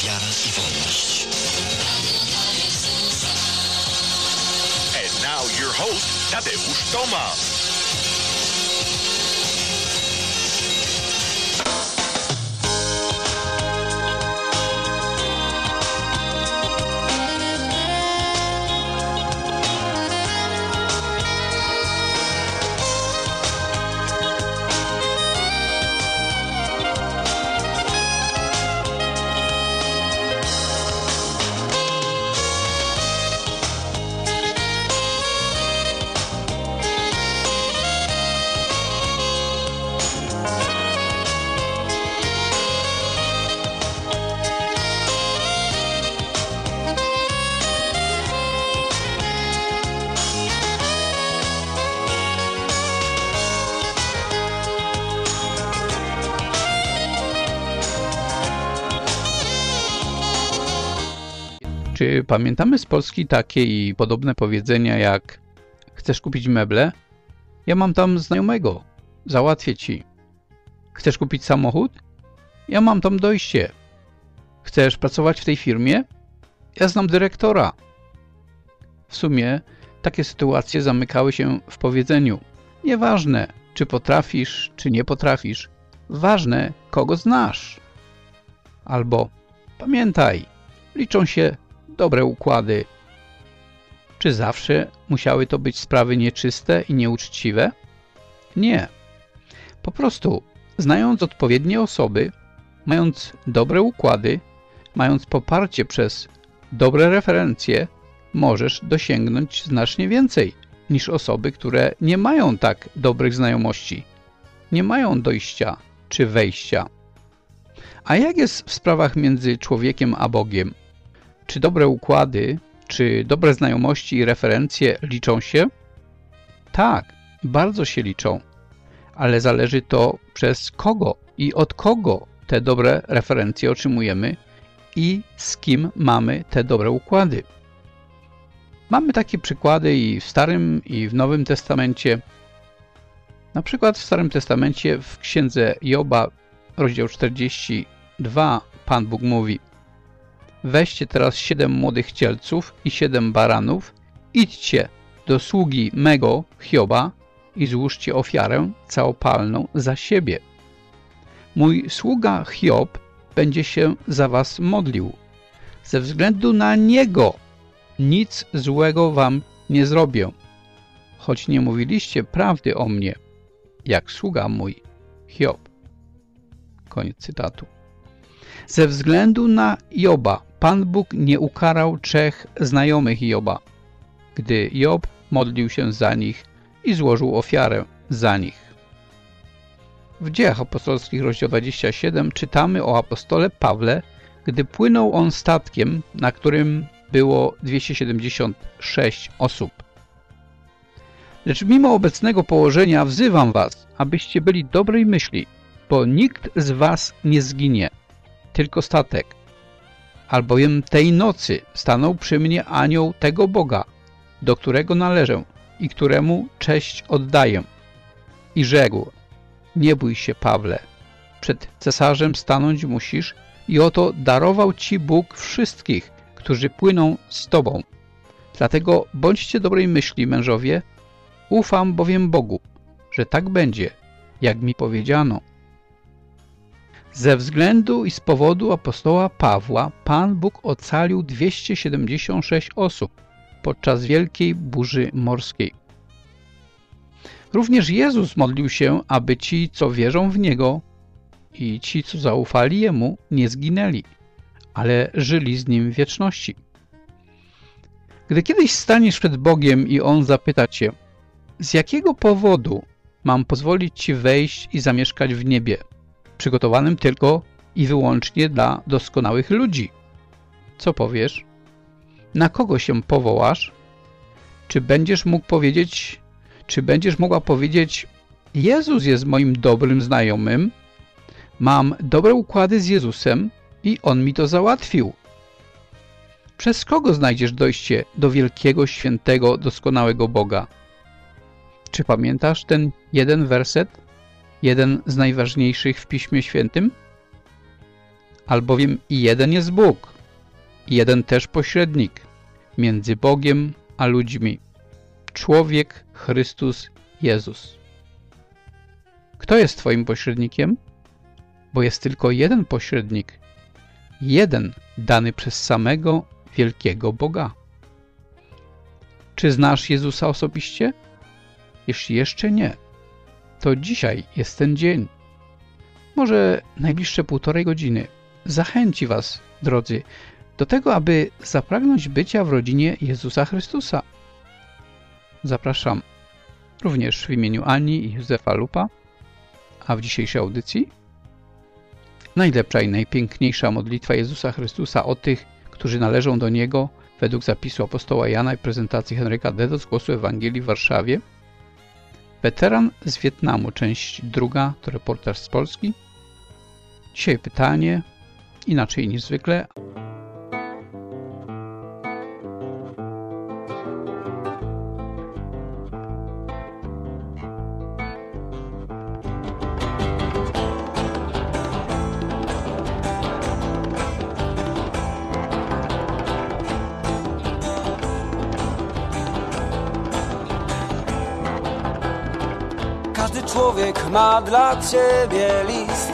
wiara i wolność. And now your host, Tadeusz Tomasz. Czy pamiętamy z Polski takie i podobne powiedzenia jak chcesz kupić meble? Ja mam tam znajomego, załatwię ci. Chcesz kupić samochód? Ja mam tam dojście. Chcesz pracować w tej firmie? Ja znam dyrektora. W sumie takie sytuacje zamykały się w powiedzeniu. Nieważne, czy potrafisz, czy nie potrafisz. Ważne, kogo znasz. Albo pamiętaj, liczą się dobre układy. Czy zawsze musiały to być sprawy nieczyste i nieuczciwe? Nie. Po prostu, znając odpowiednie osoby, mając dobre układy, mając poparcie przez dobre referencje, możesz dosięgnąć znacznie więcej niż osoby, które nie mają tak dobrych znajomości, nie mają dojścia czy wejścia. A jak jest w sprawach między człowiekiem a Bogiem? Czy dobre układy, czy dobre znajomości i referencje liczą się? Tak, bardzo się liczą, ale zależy to przez kogo i od kogo te dobre referencje otrzymujemy i z kim mamy te dobre układy. Mamy takie przykłady i w Starym, i w Nowym Testamencie. Na przykład w Starym Testamencie w Księdze Joba, rozdział 42, Pan Bóg mówi: weźcie teraz 7 młodych cielców i 7 baranów, idźcie do sługi mego Hioba i złóżcie ofiarę całopalną za siebie. Mój sługa Hiob będzie się za was modlił. Ze względu na niego nic złego wam nie zrobię, choć nie mówiliście prawdy o mnie, jak sługa mój Hiob. Koniec cytatu. Ze względu na Joba Pan Bóg nie ukarał 3 znajomych Joba, gdy Job modlił się za nich i złożył ofiarę za nich. W Dziejach Apostolskich, rozdział 27, czytamy o apostole Pawle, gdy płynął on statkiem, na którym było 276 osób. Lecz mimo obecnego położenia wzywam was, abyście byli dobrej myśli, bo nikt z was nie zginie, tylko statek. Albowiem tej nocy stanął przy mnie anioł tego Boga, do którego należę i któremu cześć oddaję. I rzekł: nie bój się, Pawle, przed cesarzem stanąć musisz i oto darował ci Bóg wszystkich, którzy płyną z tobą. Dlatego bądźcie dobrej myśli, mężowie, ufam bowiem Bogu, że tak będzie, jak mi powiedziano. Ze względu i z powodu apostoła Pawła Pan Bóg ocalił 276 osób podczas wielkiej burzy morskiej. Również Jezus modlił się, aby ci, co wierzą w Niego i ci, co zaufali Jemu, nie zginęli, ale żyli z Nim w wieczności. Gdy kiedyś staniesz przed Bogiem i On zapyta cię: z jakiego powodu mam pozwolić ci wejść i zamieszkać w niebie, przygotowanym tylko i wyłącznie dla doskonałych ludzi? Co powiesz? Na kogo się powołasz? Czy będziesz mógł powiedzieć, czy będziesz mogła powiedzieć: Jezus jest moim dobrym znajomym, mam dobre układy z Jezusem i On mi to załatwił? Przez kogo znajdziesz dojście do wielkiego, świętego, doskonałego Boga? Czy pamiętasz ten jeden werset? Jeden z najważniejszych w Piśmie Świętym? Albowiem i jeden jest Bóg, i jeden też pośrednik między Bogiem a ludźmi, człowiek Chrystus Jezus. Kto jest twoim pośrednikiem? Bo jest tylko jeden pośrednik, jeden dany przez samego wielkiego Boga. Czy znasz Jezusa osobiście? Jeśli jeszcze nie, to dzisiaj jest ten dzień. Może najbliższe 1,5 godziny zachęci was, drodzy, do tego, aby zapragnąć bycia w rodzinie Jezusa Chrystusa. Zapraszam również w imieniu Ani i Józefa Lupa, a w dzisiejszej audycji najlepsza i najpiękniejsza modlitwa Jezusa Chrystusa o tych, którzy należą do Niego według zapisu apostoła Jana i prezentacji Henryka Dedo z Głosu Ewangelii w Warszawie. Weteran z Wietnamu, część 2, to reportaż z Polski. Dzisiaj pytanie, inaczej niż zwykle. Każdy człowiek ma dla ciebie list,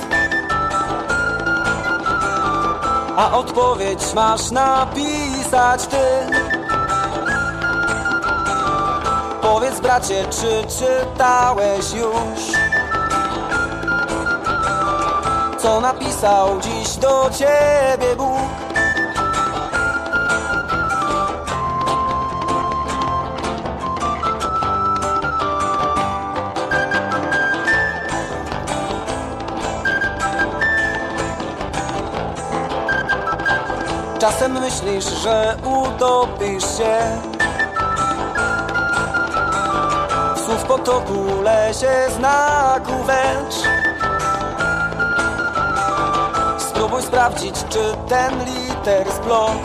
a odpowiedź masz napisać ty. Powiedz, bracie, czy czytałeś już, co napisał dziś do ciebie Bóg? Czasem myślisz, że utopisz się w słów potoku, lesie znaku wręcz. Spróbuj sprawdzić, czy ten liter splot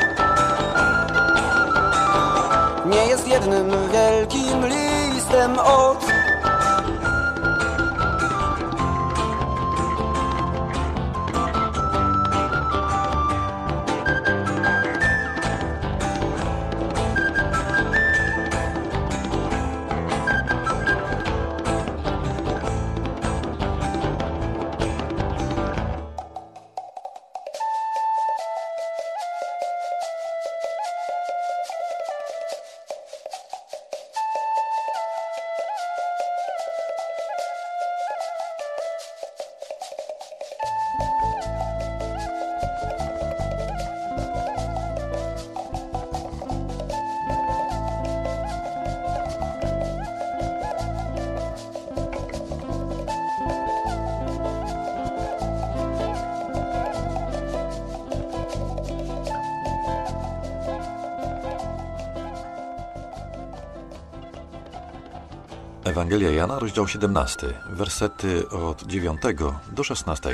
nie jest jednym wielkim listem od. Ewangelia Jana, rozdział 17, wersety od 9 do 16.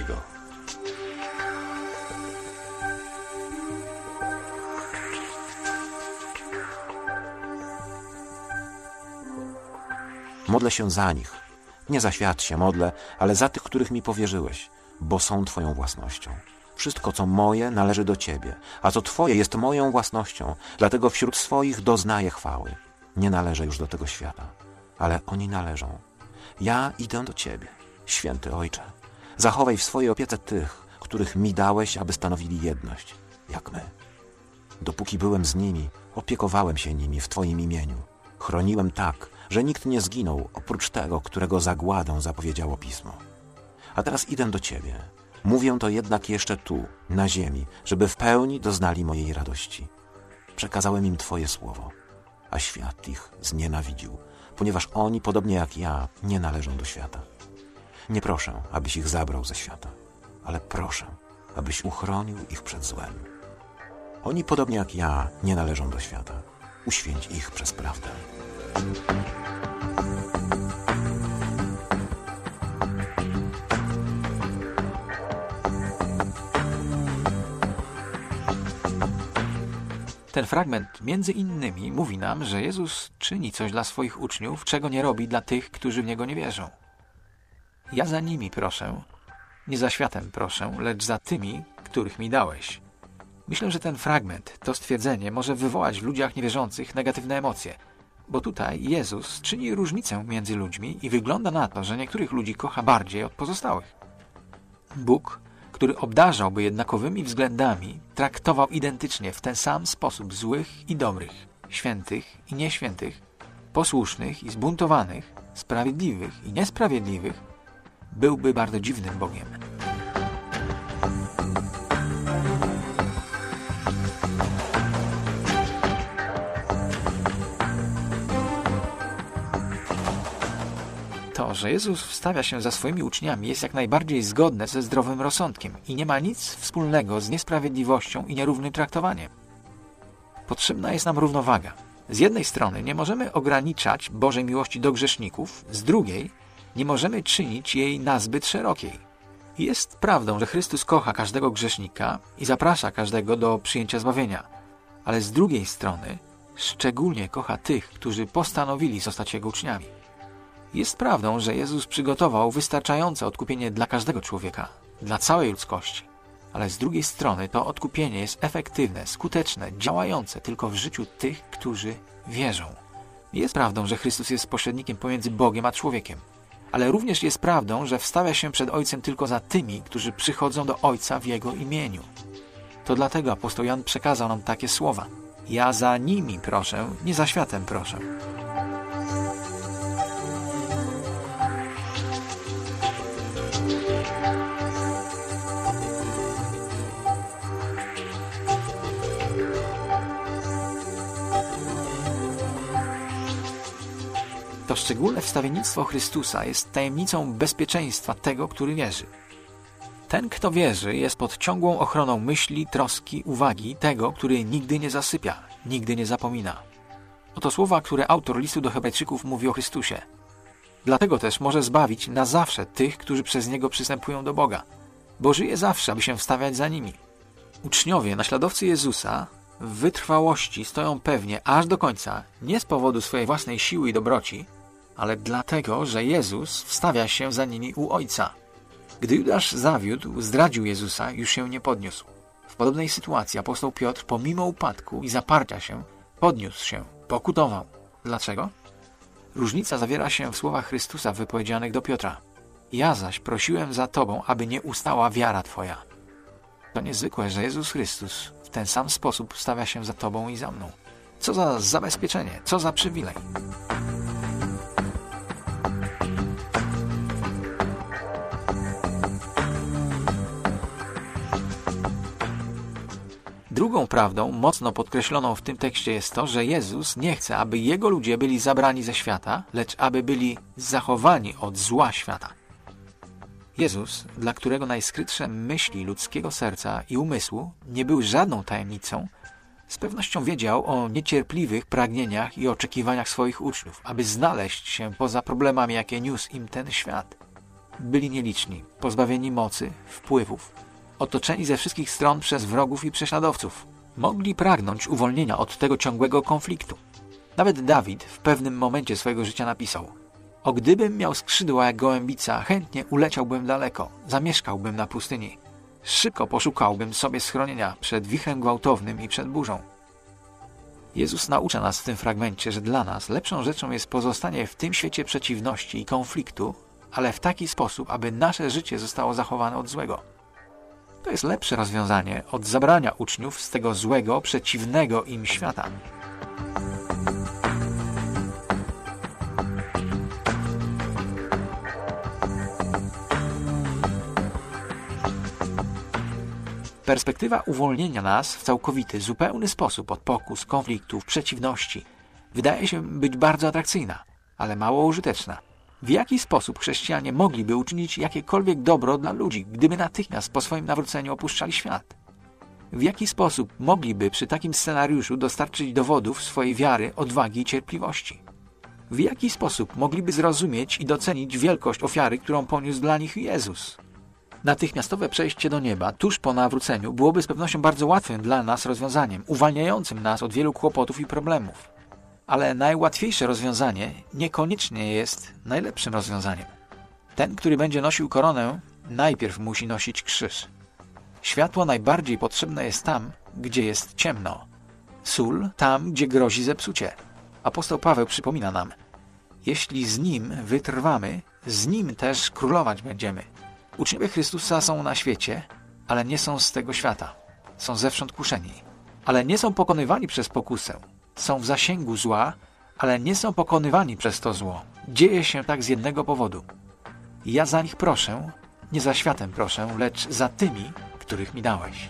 Modlę się za nich. Nie za świat się modlę, ale za tych, których mi powierzyłeś, bo są Twoją własnością. Wszystko, co moje, należy do Ciebie, a co Twoje jest moją własnością, dlatego wśród swoich doznaję chwały. Nie należę już do tego świata, ale oni należą. Ja idę do Ciebie, święty Ojcze. Zachowaj w swojej opiece tych, których mi dałeś, aby stanowili jedność, jak my. Dopóki byłem z nimi, opiekowałem się nimi w Twoim imieniu. Chroniłem tak, że nikt nie zginął, oprócz tego, którego zagładę zapowiedziało Pismo. A teraz idę do Ciebie. Mówię to jednak jeszcze tu, na ziemi, żeby w pełni doznali mojej radości. Przekazałem im Twoje słowo, a świat ich znienawidził, ponieważ oni, podobnie jak ja, nie należą do świata. Nie proszę, abyś ich zabrał ze świata, ale proszę, abyś uchronił ich przed złem. Oni, podobnie jak ja, nie należą do świata. Uświęć ich przez prawdę. Ten fragment między innymi mówi nam, że Jezus czyni coś dla swoich uczniów, czego nie robi dla tych, którzy w Niego nie wierzą. Ja za nimi proszę, nie za światem proszę, lecz za tymi, których mi dałeś. Myślę, że ten fragment, to stwierdzenie może wywołać w ludziach niewierzących negatywne emocje, bo tutaj Jezus czyni różnicę między ludźmi i wygląda na to, że niektórych ludzi kocha bardziej od pozostałych. Bóg, który obdarzałby jednakowymi względami, traktował identycznie w ten sam sposób złych i dobrych, świętych i nieświętych, posłusznych i zbuntowanych, sprawiedliwych i niesprawiedliwych, byłby bardzo dziwnym Bogiem. To, że Jezus wstawia się za swoimi uczniami, jest jak najbardziej zgodne ze zdrowym rozsądkiem i nie ma nic wspólnego z niesprawiedliwością i nierównym traktowaniem. Potrzebna jest nam równowaga. Z jednej strony nie możemy ograniczać Bożej miłości do grzeszników, z drugiej nie możemy czynić jej nazbyt szerokiej. Jest prawdą, że Chrystus kocha każdego grzesznika i zaprasza każdego do przyjęcia zbawienia, ale z drugiej strony szczególnie kocha tych, którzy postanowili zostać Jego uczniami. Jest prawdą, że Jezus przygotował wystarczające odkupienie dla każdego człowieka, dla całej ludzkości, ale z drugiej strony to odkupienie jest efektywne, skuteczne, działające tylko w życiu tych, którzy wierzą. Jest prawdą, że Chrystus jest pośrednikiem pomiędzy Bogiem a człowiekiem, ale również jest prawdą, że wstawia się przed Ojcem tylko za tymi, którzy przychodzą do Ojca w Jego imieniu. To dlatego apostoł Jan przekazał nam takie słowa: ja za nimi proszę, nie za światem proszę. To szczególne wstawiennictwo Chrystusa jest tajemnicą bezpieczeństwa tego, który wierzy. Ten, kto wierzy, jest pod ciągłą ochroną myśli, troski, uwagi tego, który nigdy nie zasypia, nigdy nie zapomina. Oto słowa, które autor listu do Hebrajczyków mówi o Chrystusie. Dlatego też może zbawić na zawsze tych, którzy przez Niego przystępują do Boga, bo żyje zawsze, aby się wstawiać za nimi. Uczniowie, naśladowcy Jezusa w wytrwałości stoją pewnie aż do końca, nie z powodu swojej własnej siły i dobroci, ale dlatego, że Jezus wstawia się za nimi u Ojca. Gdy Judasz zawiódł, zdradził Jezusa, już się nie podniósł. W podobnej sytuacji apostoł Piotr, pomimo upadku i zaparcia się, podniósł się, pokutował. Dlaczego? Różnica zawiera się w słowach Chrystusa wypowiedzianych do Piotra. Ja zaś prosiłem za Tobą, aby nie ustała wiara Twoja. To niezwykłe, że Jezus Chrystus w ten sam sposób stawia się za Tobą i za mną. Co za zabezpieczenie, co za przywilej. Drugą prawdą, mocno podkreśloną w tym tekście, jest to, że Jezus nie chce, aby Jego ludzie byli zabrani ze świata, lecz aby byli zachowani od zła świata. Jezus, dla którego najskrytsze myśli ludzkiego serca i umysłu nie były żadną tajemnicą, z pewnością wiedział o niecierpliwych pragnieniach i oczekiwaniach swoich uczniów, aby znaleźć się poza problemami, jakie niósł im ten świat. Byli nieliczni, pozbawieni mocy, wpływów, otoczeni ze wszystkich stron przez wrogów i prześladowców. Mogli pragnąć uwolnienia od tego ciągłego konfliktu. Nawet Dawid w pewnym momencie swojego życia napisał: o gdybym miał skrzydła jak gołębica, chętnie uleciałbym daleko, zamieszkałbym na pustyni. Szybko poszukałbym sobie schronienia przed wichrem gwałtownym i przed burzą. Jezus naucza nas w tym fragmencie, że dla nas lepszą rzeczą jest pozostanie w tym świecie przeciwności i konfliktu, ale w taki sposób, aby nasze życie zostało zachowane od złego. To jest lepsze rozwiązanie od zabrania uczniów z tego złego, przeciwnego im świata. Perspektywa uwolnienia nas w całkowity, zupełny sposób od pokus, konfliktów, przeciwności wydaje się być bardzo atrakcyjna, ale mało użyteczna. W jaki sposób chrześcijanie mogliby uczynić jakiekolwiek dobro dla ludzi, gdyby natychmiast po swoim nawróceniu opuszczali świat? W jaki sposób mogliby przy takim scenariuszu dostarczyć dowodów swojej wiary, odwagi i cierpliwości? W jaki sposób mogliby zrozumieć i docenić wielkość ofiary, którą poniósł dla nich Jezus? Natychmiastowe przejście do nieba tuż po nawróceniu byłoby z pewnością bardzo łatwym dla nas rozwiązaniem, uwalniającym nas od wielu kłopotów i problemów. Ale najłatwiejsze rozwiązanie niekoniecznie jest najlepszym rozwiązaniem. Ten, który będzie nosił koronę, najpierw musi nosić krzyż. Światło najbardziej potrzebne jest tam, gdzie jest ciemno. Sól tam, gdzie grozi zepsucie. Apostoł Paweł przypomina nam: jeśli z Nim wytrwamy, z Nim też królować będziemy. Uczniowie Chrystusa są na świecie, ale nie są z tego świata. Są zewsząd kuszeni, ale nie są pokonywani przez pokusę. Są w zasięgu zła, ale nie są pokonywani przez to zło. Dzieje się tak z jednego powodu. Ja za nich proszę, nie za światem proszę, lecz za tymi, których mi dałeś.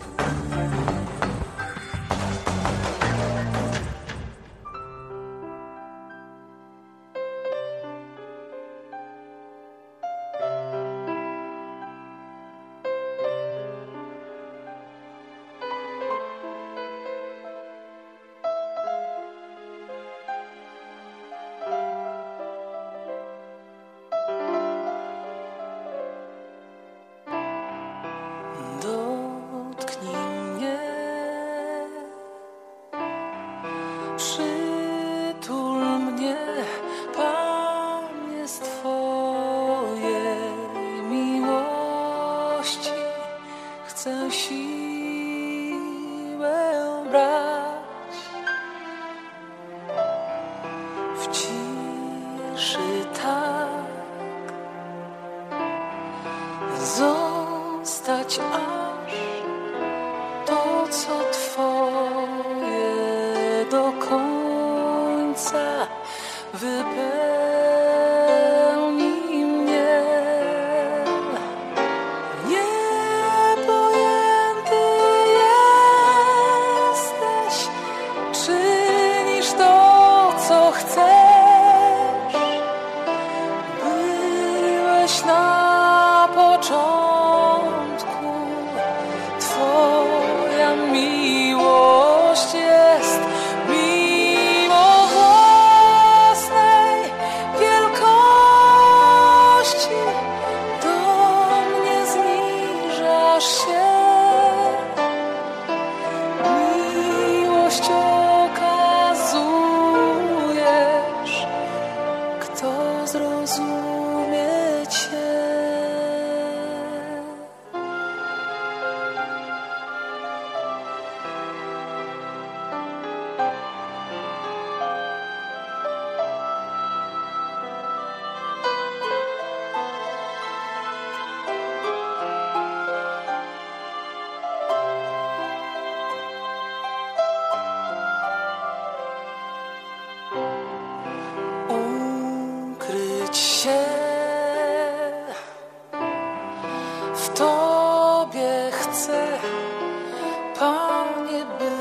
Dotknij mnie, przytul mnie, Panie, z Twojej miłości chcę siłę brać. W ciszy tak zostać aż to, co Twoje do końca wypełni mnie. Niepojęty jesteś, czynisz to, co chcesz. Byłeś na początku, Twoja miłość jest mimo własnej wielkości. Do mnie zniżasz się, miłość okazujesz. Kto zrozumie Cię? Ukryć się w Tobie chcę, Panie, by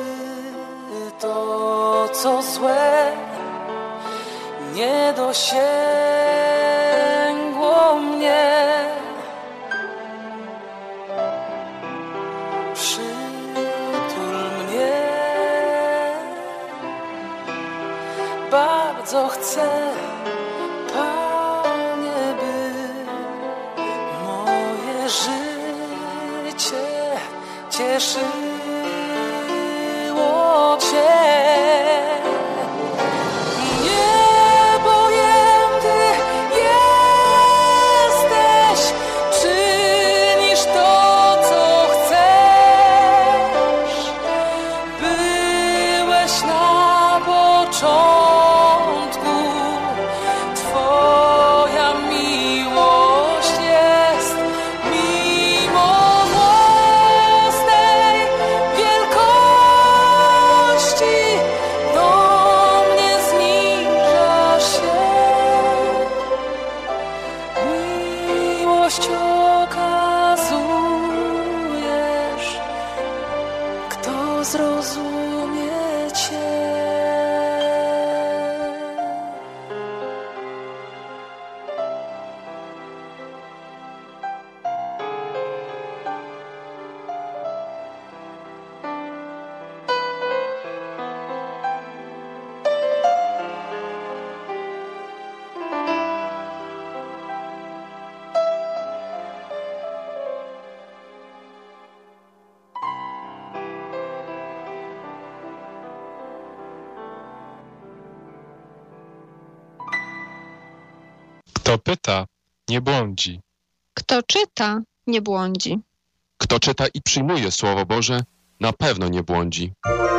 to, co złe, nie dosięgło mnie. Przytul mnie, bardzo chcę, Panie, by moje życie cieszyło Cię. Niepojęty jesteś, czynisz to, co chcesz. Byłeś na początku, Twoja miłość jest mimo własnej wielkości. Do mnie zniżasz się, miłość okazujesz. Kto zrozumie Cię? Kto pyta, nie błądzi. Kto czyta, nie błądzi. Kto czyta i przyjmuje Słowo Boże, na pewno nie błądzi.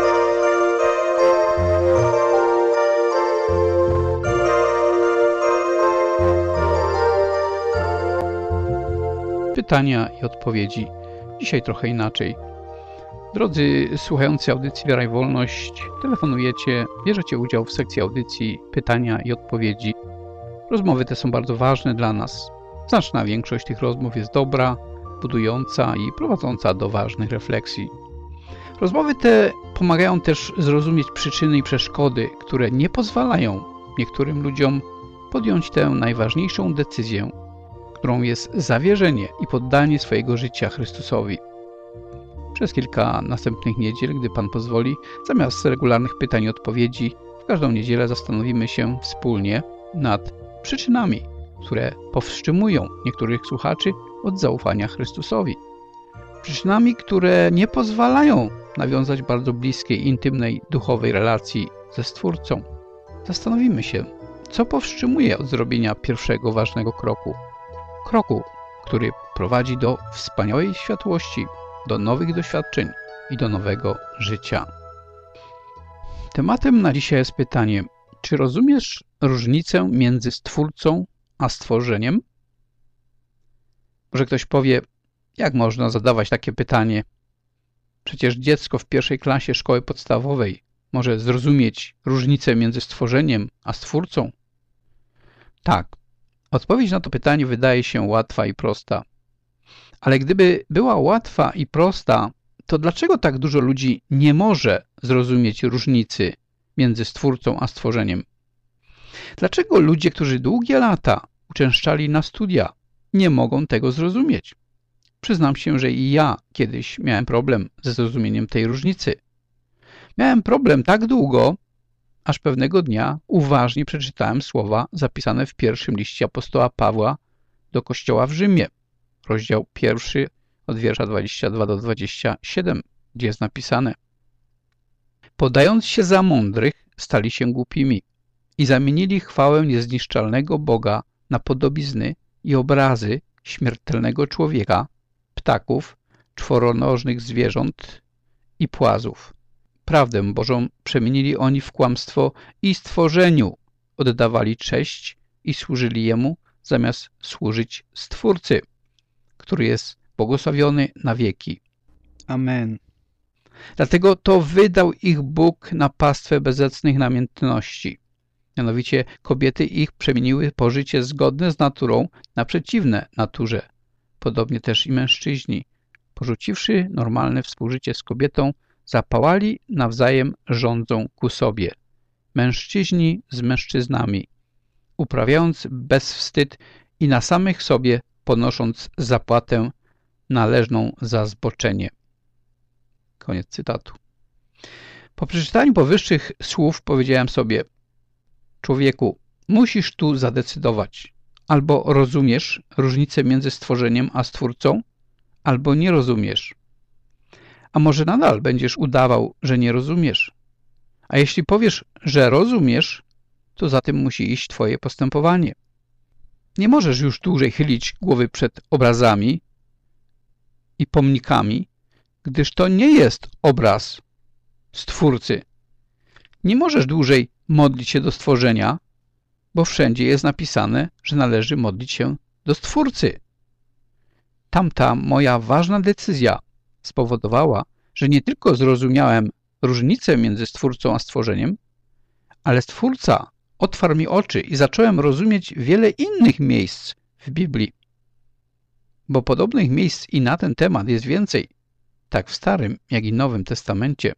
Pytania i odpowiedzi. Dzisiaj trochę inaczej. Drodzy słuchający audycji Wiara i Wolność, telefonujecie, bierzecie udział w sekcji audycji Pytania i odpowiedzi. Rozmowy te są bardzo ważne dla nas. Znaczna większość tych rozmów jest dobra, budująca i prowadząca do ważnych refleksji. Rozmowy te pomagają też zrozumieć przyczyny i przeszkody, które nie pozwalają niektórym ludziom podjąć tę najważniejszą decyzję, którą jest zawierzenie i poddanie swojego życia Chrystusowi. Przez kilka następnych niedziel, gdy Pan pozwoli, zamiast regularnych pytań i odpowiedzi, w każdą niedzielę zastanowimy się wspólnie nad przyczynami, które powstrzymują niektórych słuchaczy od zaufania Chrystusowi. Przyczynami, które nie pozwalają nawiązać bardzo bliskiej, intymnej, duchowej relacji ze Stwórcą. Zastanowimy się, co powstrzymuje od zrobienia pierwszego ważnego kroku. Kroku, który prowadzi do wspaniałej światłości, do nowych doświadczeń i do nowego życia. Tematem na dzisiaj jest pytanie, czy rozumiesz różnicę między Stwórcą a stworzeniem? Może ktoś powie, jak można zadawać takie pytanie? Przecież dziecko w pierwszej klasie szkoły podstawowej może zrozumieć różnicę między stworzeniem a Stwórcą? Tak, odpowiedź na to pytanie wydaje się łatwa i prosta. Ale gdyby była łatwa i prosta, to dlaczego tak dużo ludzi nie może zrozumieć różnicy między Stwórcą a stworzeniem? Dlaczego ludzie, którzy długie lata uczęszczali na studia, nie mogą tego zrozumieć? Przyznam się, że i ja kiedyś miałem problem ze zrozumieniem tej różnicy. Miałem problem tak długo, aż pewnego dnia uważnie przeczytałem słowa zapisane w pierwszym liście apostoła Pawła do Kościoła w Rzymie, rozdział 1 od wiersza 22 do 27, gdzie jest napisane: podając się za mądrych, stali się głupimi i zamienili chwałę niezniszczalnego Boga na podobizny i obrazy śmiertelnego człowieka, ptaków, czworonożnych zwierząt i płazów. Prawdę Bożą przemienili oni w kłamstwo i stworzeniu oddawali cześć i służyli Jemu, zamiast służyć Stwórcy, który jest błogosławiony na wieki. Amen. Dlatego to wydał ich Bóg na pastwę bezecnych namiętności. Mianowicie kobiety ich przemieniły pożycie zgodne z naturą na przeciwne naturze. Podobnie też i mężczyźni, porzuciwszy normalne współżycie z kobietą, zapałali nawzajem rządzą ku sobie. Mężczyźni z mężczyznami, uprawiając bezwstyd i na samych sobie ponosząc zapłatę należną za zboczenie. Koniec cytatu. Po przeczytaniu powyższych słów powiedziałem sobie: człowieku, musisz tu zadecydować. Albo rozumiesz różnicę między stworzeniem a Stwórcą, albo nie rozumiesz. A może nadal będziesz udawał, że nie rozumiesz? A jeśli powiesz, że rozumiesz, to za tym musi iść twoje postępowanie. Nie możesz już dłużej chylić głowy przed obrazami i pomnikami, gdyż to nie jest obraz Stwórcy. Nie możesz dłużej modlić się do stworzenia, bo wszędzie jest napisane, że należy modlić się do Stwórcy. Tamta moja ważna decyzja spowodowała, że nie tylko zrozumiałem różnicę między Stwórcą a stworzeniem, ale Stwórca otwarł mi oczy i zacząłem rozumieć wiele innych miejsc w Biblii. Bo podobnych miejsc i na ten temat jest więcej, tak w Starym, jak i Nowym Testamencie.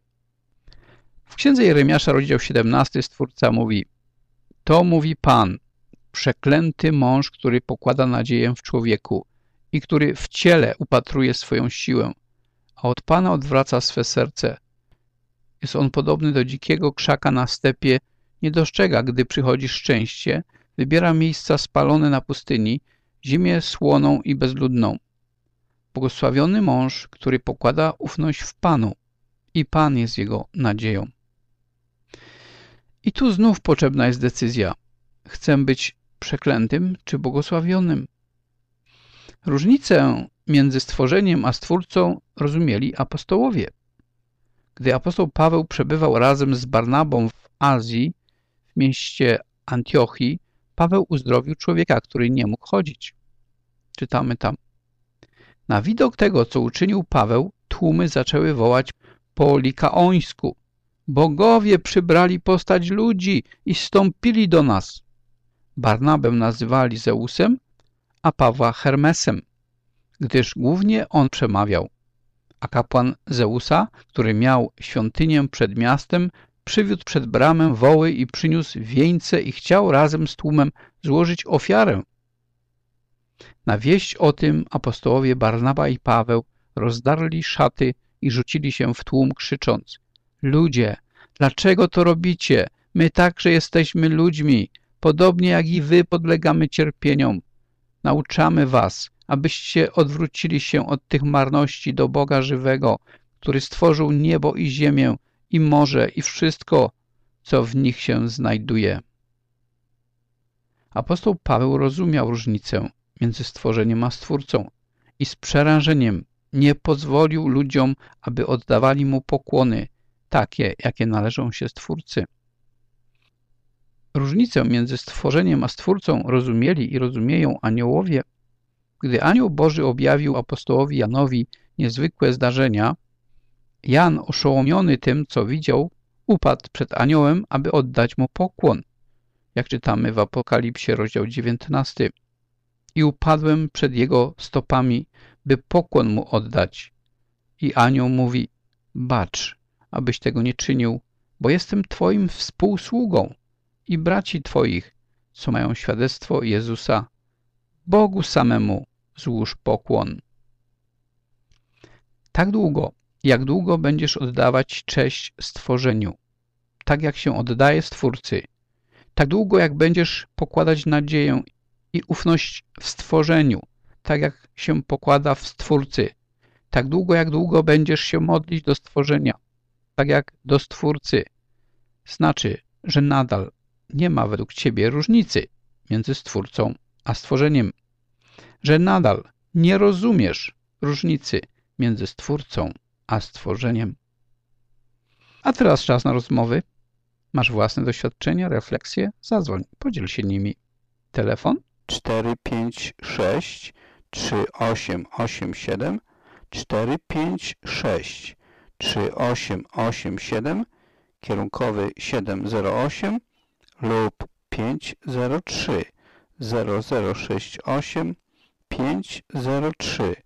W Księdze Jeremiasza, rozdział 17, Stwórca mówi: to mówi Pan, przeklęty mąż, który pokłada nadzieję w człowieku i który w ciele upatruje swoją siłę, a od Pana odwraca swe serce. Jest on podobny do dzikiego krzaka na stepie, nie dostrzega, gdy przychodzi szczęście, wybiera miejsca spalone na pustyni, ziemię słoną i bezludną. Błogosławiony mąż, który pokłada ufność w Panu i Pan jest jego nadzieją. I tu znów potrzebna jest decyzja. Chcę być przeklętym czy błogosławionym? Różnicę między stworzeniem a Stwórcą rozumieli apostołowie. Gdy apostoł Paweł przebywał razem z Barnabą w Azji, w mieście Antiochii, Paweł uzdrowił człowieka, który nie mógł chodzić. Czytamy tam. Na widok tego, co uczynił Paweł, tłumy zaczęły wołać po likaońsku. Bogowie przybrali postać ludzi i zstąpili do nas. Barnabę nazywali Zeusem, a Pawła Hermesem, gdyż głównie on przemawiał. A kapłan Zeusa, który miał świątynię przed miastem, przywiódł przed bramę woły i przyniósł wieńce i chciał razem z tłumem złożyć ofiarę. Na wieść o tym apostołowie Barnaba i Paweł rozdarli szaty i rzucili się w tłum, krzycząc: Ludzie, dlaczego to robicie? My także jesteśmy ludźmi, podobnie jak i wy podlegamy cierpieniom. Nauczamy was, abyście odwrócili się od tych marności do Boga żywego, który stworzył niebo i ziemię, i morze, i wszystko, co w nich się znajduje. Apostoł Paweł rozumiał różnicę między stworzeniem a Stwórcą i z przerażeniem nie pozwolił ludziom, aby oddawali mu pokłony, takie, jakie należą się Stwórcy. Różnicę między stworzeniem a Stwórcą rozumieli i rozumieją aniołowie. Gdy anioł Boży objawił apostołowi Janowi niezwykłe zdarzenia, Jan, oszołomiony tym, co widział, upadł przed aniołem, aby oddać mu pokłon, jak czytamy w Apokalipsie, rozdział 19. I upadłem przed jego stopami, by pokłon mu oddać. I anioł mówi: bacz, abyś tego nie czynił, bo jestem twoim współsługą i braci twoich, co mają świadectwo Jezusa. Bogu samemu złóż pokłon. Tak długo, jak długo będziesz oddawać cześć stworzeniu, tak jak się oddaje Stwórcy, tak długo, jak będziesz pokładać nadzieję i ufność w stworzeniu, tak jak się pokłada w Stwórcy, tak długo, jak długo będziesz się modlić do stworzenia, tak jak do Stwórcy, znaczy, że nadal nie ma według ciebie różnicy między Stwórcą a stworzeniem, że nadal nie rozumiesz różnicy między Stwórcą a stworzeniem. A teraz czas na rozmowy. Masz własne doświadczenia, refleksje? Zadzwoń, podziel się nimi. Telefon 456 3887 456 3887 kierunkowy 708 lub 503 0068 503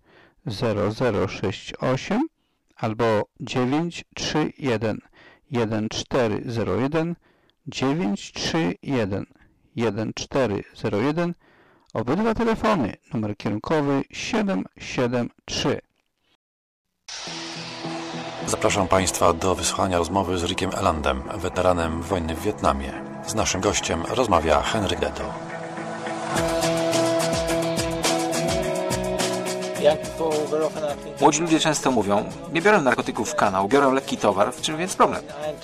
0068 albo 931 1401 931 1401. Obydwa telefony, numer kierunkowy 773. Zapraszam Państwa do wysłuchania rozmowy z Rickiem Elandem, weteranem wojny w Wietnamie. Z naszym gościem rozmawia Henry Dedo. Młodzi ludzie często mówią: nie biorę narkotyków w kanał, biorę lekki towar, w czym więc problem?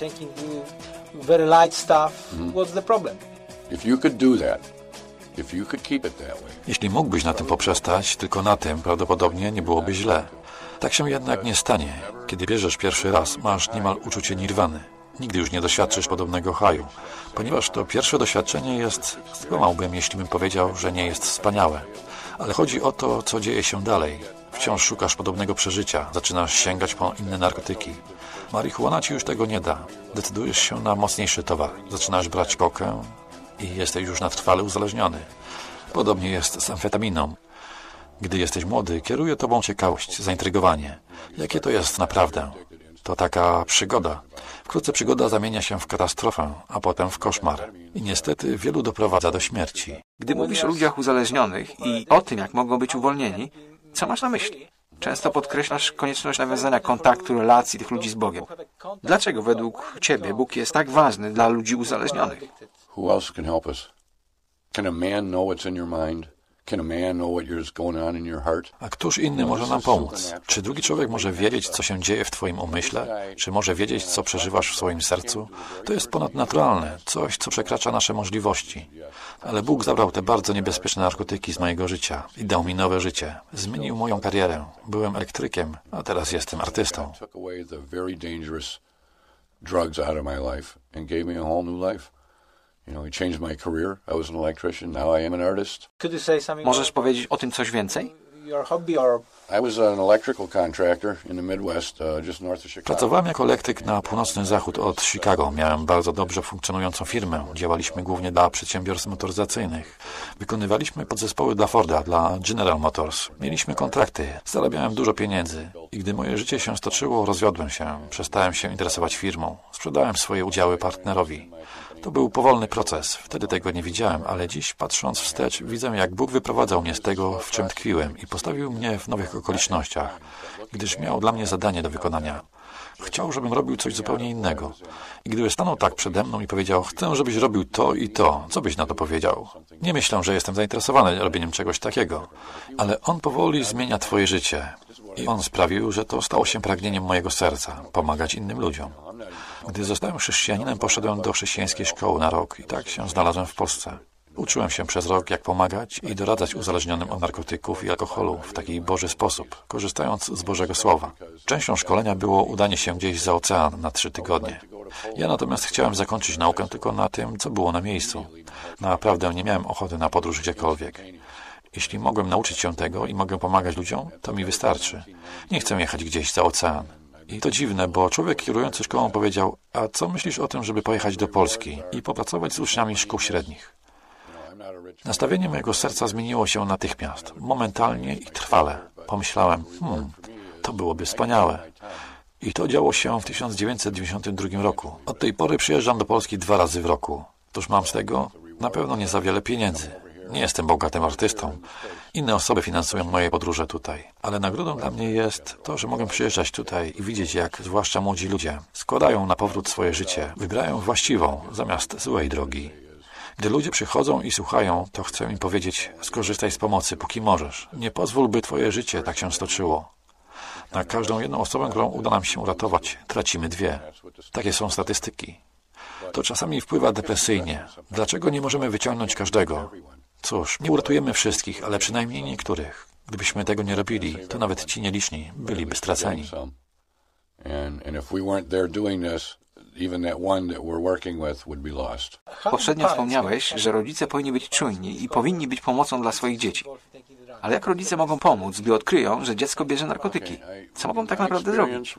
Jeśli mógłbyś na tym poprzestać, tylko na tym prawdopodobnie nie byłoby źle. Tak się jednak nie stanie. Kiedy bierzesz pierwszy raz, masz niemal uczucie nirwany. Nigdy już nie doświadczysz podobnego haju. Ponieważ to pierwsze doświadczenie jest, skłamałbym, jeśli bym powiedział, że nie jest wspaniałe. Ale chodzi o to, co dzieje się dalej. Wciąż szukasz podobnego przeżycia, zaczynasz sięgać po inne narkotyki. Marihuana ci już tego nie da. Decydujesz się na mocniejszy towar. Zaczynasz brać kokę i jesteś już na trwale uzależniony. Podobnie jest z amfetaminą. Gdy jesteś młody, kieruje tobą ciekawość, zaintrygowanie. Jakie to jest naprawdę? To taka przygoda. Wkrótce przygoda zamienia się w katastrofę, a potem w koszmar. I niestety wielu doprowadza do śmierci. Gdy mówisz o ludziach uzależnionych i o tym, jak mogą być uwolnieni, co masz na myśli? Często podkreślasz konieczność nawiązania kontaktu, relacji tych ludzi z Bogiem. Dlaczego według Ciebie Bóg jest tak ważny dla ludzi uzależnionych? Who else can help us? Can a man know what's in your mind? A któż inny może nam pomóc? Czy drugi człowiek może wiedzieć, co się dzieje w twoim umyśle? Czy może wiedzieć, co przeżywasz w swoim sercu? To jest ponadnaturalne, coś, co przekracza nasze możliwości. Ale Bóg zabrał te bardzo niebezpieczne narkotyki z mojego życia i dał mi nowe życie. Zmienił moją karierę. Byłem elektrykiem, a teraz jestem artystą. Drugs out of my life and gave me a whole new life. He changed my career. I was an electrician, now I am an artist. Możesz powiedzieć o tym coś więcej? I was an electrical contractor in the Midwest, just north of Chicago. Pracowałem jako elektryk na północny zachód od Chicago. Miałem bardzo dobrze funkcjonującą firmę. Działaliśmy głównie dla przedsiębiorstw motoryzacyjnych. Wykonywaliśmy podzespoły dla Forda, dla General Motors. Mieliśmy kontrakty. Zarabiałem dużo pieniędzy. I gdy moje życie się stoczyło, rozwiodłem się. Przestałem się interesować firmą. Sprzedałem swoje udziały partnerowi. To był powolny proces. Wtedy tego nie widziałem, ale dziś, patrząc wstecz, widzę, jak Bóg wyprowadzał mnie z tego, w czym tkwiłem i postawił mnie w nowych okolicznościach, gdyż miał dla mnie zadanie do wykonania. Chciał, żebym robił coś zupełnie innego. I gdyby stanął tak przede mną i powiedział, chcę, żebyś robił to i to, co byś na to powiedział? Nie myślę, że jestem zainteresowany robieniem czegoś takiego, ale On powoli zmienia twoje życie. I On sprawił, że to stało się pragnieniem mojego serca, pomagać innym ludziom. Gdy zostałem chrześcijaninem, poszedłem do chrześcijańskiej szkoły na rok i tak się znalazłem w Polsce. Uczyłem się przez rok, jak pomagać i doradzać uzależnionym od narkotyków i alkoholu w taki Boży sposób, korzystając z Bożego Słowa. Częścią szkolenia było udanie się gdzieś za ocean na 3 tygodnie. Ja natomiast chciałem zakończyć naukę tylko na tym, co było na miejscu. Naprawdę nie miałem ochoty na podróż gdziekolwiek. Jeśli mogłem nauczyć się tego i mogę pomagać ludziom, to mi wystarczy. Nie chcę jechać gdzieś za ocean. I to dziwne, bo człowiek kierujący szkołą powiedział, a co myślisz o tym, żeby pojechać do Polski i popracować z uczniami szkół średnich? Nastawienie mojego serca zmieniło się natychmiast, momentalnie i trwale. Pomyślałem, to byłoby wspaniałe. I to działo się w 1992 roku. Od tej pory przyjeżdżam do Polski 2 razy w roku. Toż mam z tego na pewno nie za wiele pieniędzy. Nie jestem bogatym artystą. Inne osoby finansują moje podróże tutaj. Ale nagrodą dla mnie jest to, że mogę przyjeżdżać tutaj i widzieć, jak zwłaszcza młodzi ludzie składają na powrót swoje życie. Wybrają właściwą, zamiast złej drogi. Gdy ludzie przychodzą i słuchają, to chcę im powiedzieć, skorzystaj z pomocy, póki możesz. Nie pozwól, by twoje życie tak się stoczyło. Na każdą jedną osobę, którą uda nam się uratować, tracimy 2. Takie są statystyki. To czasami wpływa depresyjnie. Dlaczego nie możemy wyciągnąć każdego? Cóż, nie uratujemy wszystkich, ale przynajmniej niektórych. Gdybyśmy tego nie robili, to nawet ci nieliczni byliby straceni. Poprzednio wspomniałeś, że rodzice powinni być czujni i powinni być pomocą dla swoich dzieci. Ale jak rodzice mogą pomóc, gdy odkryją, że dziecko bierze narkotyki? Co mogą tak naprawdę zrobić?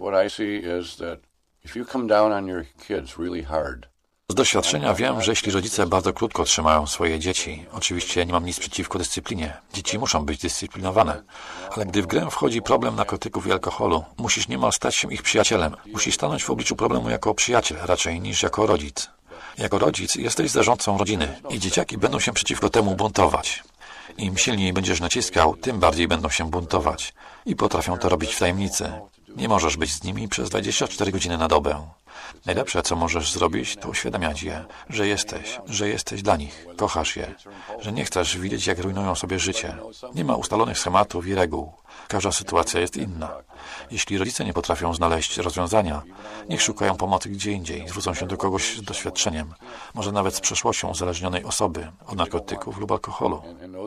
Z doświadczenia wiem, że jeśli rodzice bardzo krótko trzymają swoje dzieci, oczywiście nie mam nic przeciwko dyscyplinie, dzieci muszą być dyscyplinowane, ale gdy w grę wchodzi problem narkotyków i alkoholu, musisz niemal stać się ich przyjacielem. Musisz stanąć w obliczu problemu jako przyjaciel raczej niż jako rodzic. Jako rodzic jesteś zarządcą rodziny i dzieciaki będą się przeciwko temu buntować. Im silniej będziesz naciskał, tym bardziej będą się buntować i potrafią to robić w tajemnicy. Nie możesz być z nimi przez 24 godziny na dobę. Najlepsze, co możesz zrobić, to uświadamiać je, że jesteś dla nich, kochasz je, że nie chcesz widzieć, jak rujnują sobie życie. Nie ma ustalonych schematów i reguł. Każda sytuacja jest inna. Jeśli rodzice nie potrafią znaleźć rozwiązania, niech szukają pomocy gdzie indziej, zwrócą się do kogoś z doświadczeniem, może nawet z przeszłością uzależnionej osoby od narkotyków lub alkoholu.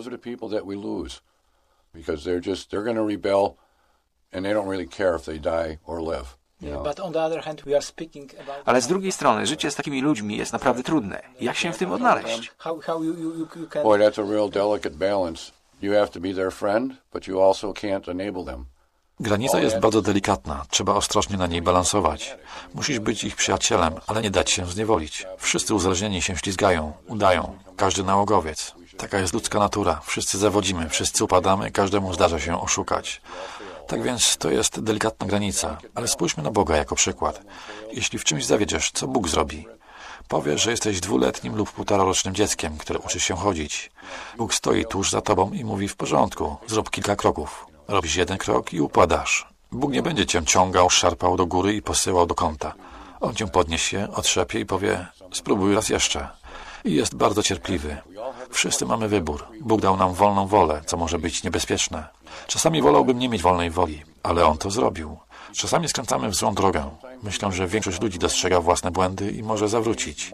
Ale z drugiej strony, życie z takimi ludźmi jest naprawdę trudne. Jak się w tym odnaleźć? Boy, that's a real delicate balance. You have to be their friend, but you also can't enable them. Granica jest bardzo delikatna, trzeba ostrożnie na niej balansować. Musisz być ich przyjacielem, ale nie dać się zniewolić. Wszyscy uzależnieni się ślizgają, udają, każdy nałogowiec. Taka jest ludzka natura, wszyscy zawodzimy, wszyscy upadamy, każdemu zdarza się oszukać. Tak więc to jest delikatna granica, ale spójrzmy na Boga jako przykład. Jeśli w czymś zawiedziesz, co Bóg zrobi? Powiesz, że jesteś 2-letnim lub 1,5-rocznym dzieckiem, które uczy się chodzić. Bóg stoi tuż za tobą i mówi w porządku, zrób kilka kroków. Robisz 1 krok i upadasz. Bóg nie będzie cię ciągał, szarpał do góry i posyłał do kąta. On cię podniesie, otrzepie i powie, spróbuj raz jeszcze. I jest bardzo cierpliwy. Wszyscy mamy wybór. Bóg dał nam wolną wolę, co może być niebezpieczne. Czasami wolałbym nie mieć wolnej woli, ale On to zrobił. Czasami skręcamy w złą drogę. Myślę, że większość ludzi dostrzega własne błędy i może zawrócić.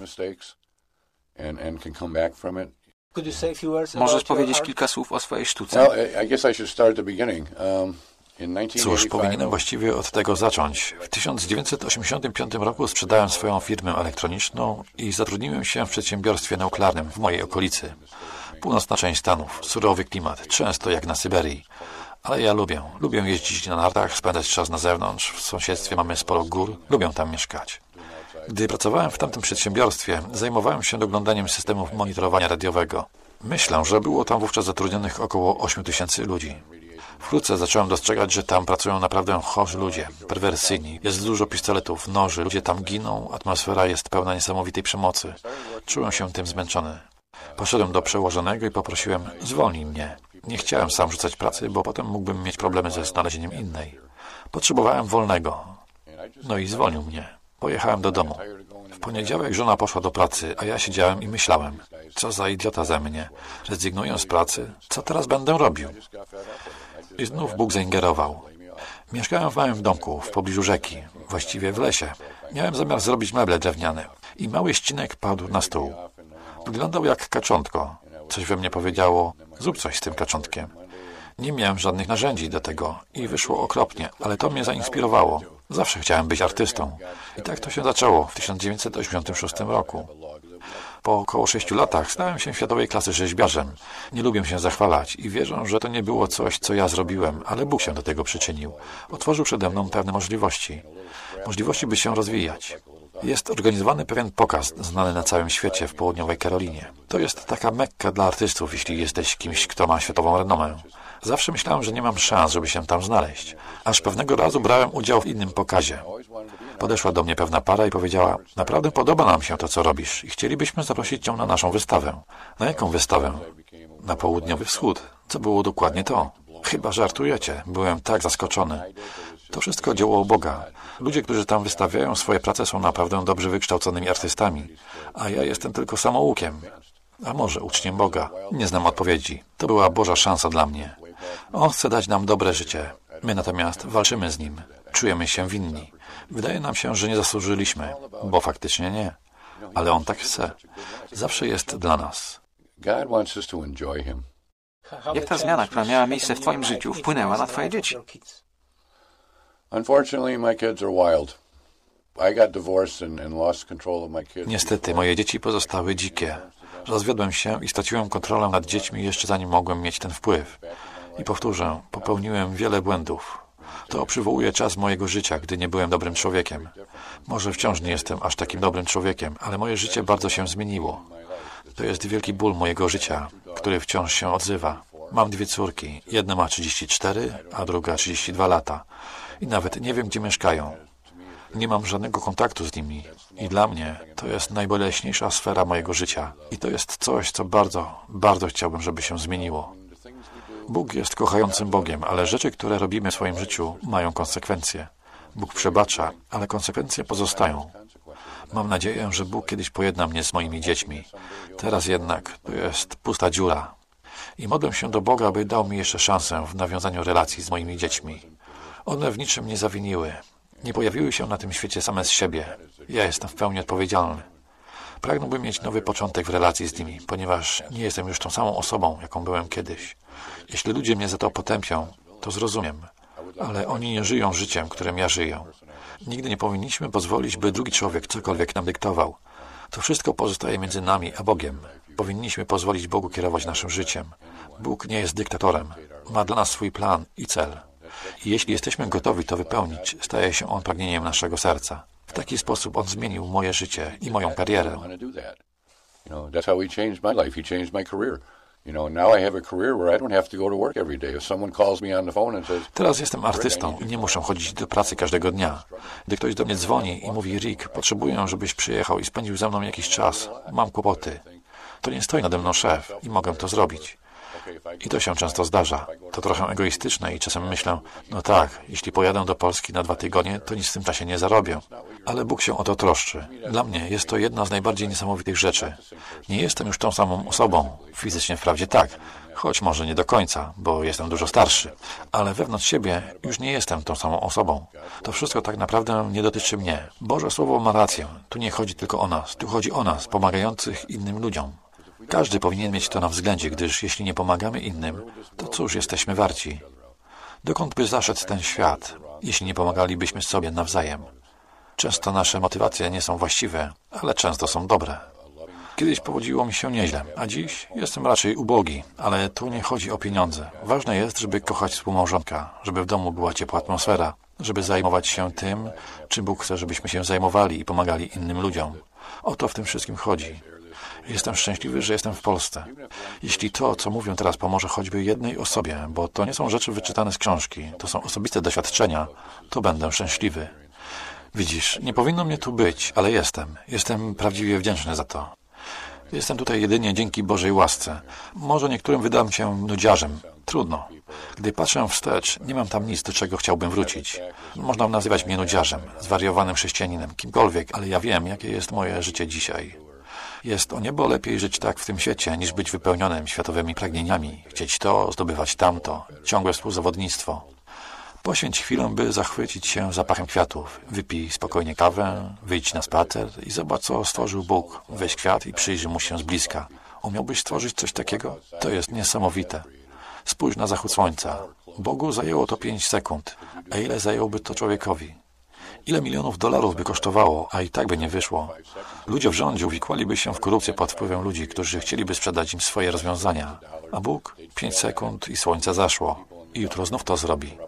Możesz powiedzieć kilka słów o swojej sztuce? Cóż, powinienem właściwie od tego zacząć. W 1985 roku sprzedałem swoją firmę elektroniczną i zatrudniłem się w przedsiębiorstwie nuklearnym w mojej okolicy. Północna część Stanów, surowy klimat, często jak na Syberii. Ale ja lubię jeździć na nartach, spędzać czas na zewnątrz, w sąsiedztwie mamy sporo gór, lubię tam mieszkać. Gdy pracowałem w tamtym przedsiębiorstwie, zajmowałem się doglądaniem systemów monitorowania radiowego. Myślę, że było tam wówczas zatrudnionych około 8 000 ludzi. Wkrótce zacząłem dostrzegać, że tam pracują naprawdę chorzy ludzie, perwersyjni. Jest dużo pistoletów, noży, ludzie tam giną, atmosfera jest pełna niesamowitej przemocy. Czułem się tym zmęczony. Poszedłem do przełożonego i poprosiłem, zwolnij mnie. Nie chciałem sam rzucać pracy, bo potem mógłbym mieć problemy ze znalezieniem innej. Potrzebowałem wolnego. No i zwolnił mnie. Pojechałem do domu. W poniedziałek żona poszła do pracy, a ja siedziałem i myślałem, co za idiota ze mnie. Rezygnuję z pracy, co teraz będę robił? I znów Bóg zaingerował. Mieszkałem w małym domku, w pobliżu rzeki, właściwie w lesie. Miałem zamiar zrobić meble drewniane i mały ścinek padł na stół. Wyglądał jak kaczątko. Coś we mnie powiedziało, zrób coś z tym kaczątkiem. Nie miałem żadnych narzędzi do tego i wyszło okropnie, ale to mnie zainspirowało. Zawsze chciałem być artystą. I tak to się zaczęło w 1986 roku. Po około 6 latach stałem się światowej klasy rzeźbiarzem. Nie lubię się zachwalać i wierzę, że to nie było coś, co ja zrobiłem, ale Bóg się do tego przyczynił. Otworzył przede mną pewne możliwości. Możliwości, by się rozwijać. Jest organizowany pewien pokaz znany na całym świecie w południowej Karolinie. To jest taka mekka dla artystów, jeśli jesteś kimś, kto ma światową renomę. Zawsze myślałem, że nie mam szans, żeby się tam znaleźć. Aż pewnego razu brałem udział w innym pokazie. Podeszła do mnie pewna para i powiedziała, naprawdę podoba nam się to, co robisz i chcielibyśmy zaprosić cię na naszą wystawę. Na jaką wystawę? Na południowy wschód. Co było dokładnie to? Chyba żartujecie. Byłem tak zaskoczony. To wszystko dzieło Boga. Ludzie, którzy tam wystawiają swoje prace, są naprawdę dobrze wykształconymi artystami, a ja jestem tylko samoukiem. A może uczniem Boga? Nie znam odpowiedzi. To była Boża szansa dla mnie. On chce dać nam dobre życie. My natomiast walczymy z Nim. Czujemy się winni. Wydaje nam się, że nie zasłużyliśmy, bo faktycznie nie. Ale On tak chce. Zawsze jest dla nas. Jak ta zmiana, która miała miejsce w twoim życiu, wpłynęła na twoje dzieci? Niestety, moje dzieci pozostały dzikie. Rozwiodłem się i straciłem kontrolę nad dziećmi jeszcze zanim mogłem mieć ten wpływ. I powtórzę, popełniłem wiele błędów. To przywołuje czas mojego życia, gdy nie byłem dobrym człowiekiem. Może wciąż nie jestem aż takim dobrym człowiekiem, ale moje życie bardzo się zmieniło. To jest wielki ból mojego życia, który wciąż się odzywa. Mam 2 córki. Jedna ma 34, a druga 32 lata. I nawet nie wiem, gdzie mieszkają. Nie mam żadnego kontaktu z nimi. I dla mnie to jest najboleśniejsza sfera mojego życia. I to jest coś, co bardzo, bardzo chciałbym, żeby się zmieniło. Bóg jest kochającym Bogiem, ale rzeczy, które robimy w swoim życiu, mają konsekwencje. Bóg przebacza, ale konsekwencje pozostają. Mam nadzieję, że Bóg kiedyś pojedna mnie z moimi dziećmi. Teraz jednak to jest pusta dziura. I modlę się do Boga, by dał mi jeszcze szansę w nawiązaniu relacji z moimi dziećmi. One w niczym nie zawiniły. Nie pojawiły się na tym świecie same z siebie. Ja jestem w pełni odpowiedzialny. Pragnąłbym mieć nowy początek w relacji z nimi, ponieważ nie jestem już tą samą osobą, jaką byłem kiedyś. Jeśli ludzie mnie za to potępią, to zrozumiem. Ale oni nie żyją życiem, którym ja żyję. Nigdy nie powinniśmy pozwolić, by drugi człowiek cokolwiek nam dyktował. To wszystko pozostaje między nami a Bogiem. Powinniśmy pozwolić Bogu kierować naszym życiem. Bóg nie jest dyktatorem. Ma dla nas swój plan i cel. I jeśli jesteśmy gotowi to wypełnić, staje się On pragnieniem naszego serca. W taki sposób On zmienił moje życie i moją karierę. Teraz jestem artystą i nie muszę chodzić do pracy każdego dnia. Gdy ktoś do mnie dzwoni i mówi, Rick, potrzebuję, żebyś przyjechał i spędził ze mną jakiś czas. Mam kłopoty. To nie stoi nade mną szef i mogę to zrobić. I to się często zdarza. To trochę egoistyczne i czasem myślę, no tak, jeśli pojadę do Polski na 2 tygodnie, to nic w tym czasie nie zarobię. ale Bóg się o to troszczy. Dla mnie jest to jedna z najbardziej niesamowitych rzeczy. Nie jestem już tą samą osobą. Fizycznie wprawdzie tak, choć może nie do końca, bo jestem dużo starszy. Ale wewnątrz siebie już nie jestem tą samą osobą. To wszystko tak naprawdę nie dotyczy mnie. Boże Słowo ma rację. Tu nie chodzi tylko o nas. Tu chodzi o nas, pomagających innym ludziom. Każdy powinien mieć to na względzie, gdyż jeśli nie pomagamy innym, to cóż jesteśmy warci? Dokąd by zaszedł ten świat, jeśli nie pomagalibyśmy sobie nawzajem? Często nasze motywacje nie są właściwe, ale często są dobre. Kiedyś powodziło mi się nieźle, a dziś jestem raczej ubogi, ale tu nie chodzi o pieniądze. Ważne jest, żeby kochać współmałżonka, żeby w domu była ciepła atmosfera, żeby zajmować się tym, czym Bóg chce, żebyśmy się zajmowali i pomagali innym ludziom. O to w tym wszystkim chodzi. Jestem szczęśliwy, że jestem w Polsce. Jeśli to, co mówię teraz, pomoże choćby jednej osobie, bo to nie są rzeczy wyczytane z książki, to są osobiste doświadczenia, to będę szczęśliwy. Widzisz, nie powinno mnie tu być, ale jestem. Jestem prawdziwie wdzięczny za to. Jestem tutaj jedynie dzięki Bożej łasce. Może niektórym wydam się nudziarzem. Trudno. Gdy patrzę wstecz, nie mam tam nic, do czego chciałbym wrócić. Można nazywać mnie nudziarzem, zwariowanym chrześcijaninem, kimkolwiek, ale ja wiem, jakie jest moje życie dzisiaj. Jest o niebo lepiej żyć tak w tym świecie, niż być wypełnionym światowymi pragnieniami, chcieć to, zdobywać tamto, ciągłe współzawodnictwo. Poświęć chwilę, by zachwycić się zapachem kwiatów. Wypij spokojnie kawę, wyjdź na spacer i zobacz, co stworzył Bóg. Weź kwiat i przyjrzyj mu się z bliska. Umiałbyś stworzyć coś takiego? To jest niesamowite. Spójrz na zachód słońca. Bogu zajęło to 5 sekund. A ile zajęłoby to człowiekowi? Ile milionów dolarów by kosztowało, a i tak by nie wyszło? Ludzie w rządzie uwikłaliby się w korupcję pod wpływem ludzi, którzy chcieliby sprzedać im swoje rozwiązania. A Bóg? 5 sekund i słońce zaszło. I jutro znów to zrobi.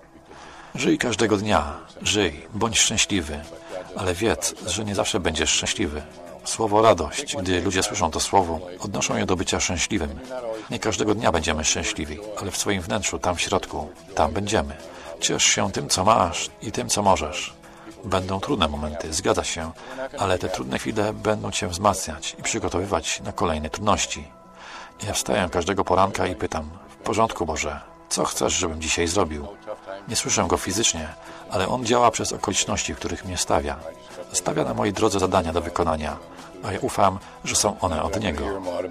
Żyj każdego dnia. Żyj. Bądź szczęśliwy. Ale wiedz, że nie zawsze będziesz szczęśliwy. Słowo radość, gdy ludzie słyszą to słowo, odnoszą je do bycia szczęśliwym. Nie każdego dnia będziemy szczęśliwi, ale w swoim wnętrzu, tam w środku, tam będziemy. Ciesz się tym, co masz i tym, co możesz. Będą trudne momenty, zgadza się, ale te trudne chwile będą cię wzmacniać i przygotowywać na kolejne trudności. Ja wstaję każdego poranka i pytam, w porządku Boże, co chcesz, żebym dzisiaj zrobił? Nie słyszę Go fizycznie, ale On działa przez okoliczności, w których mnie stawia. Stawia na mojej drodze zadania do wykonania, a ja ufam, że są one od Niego.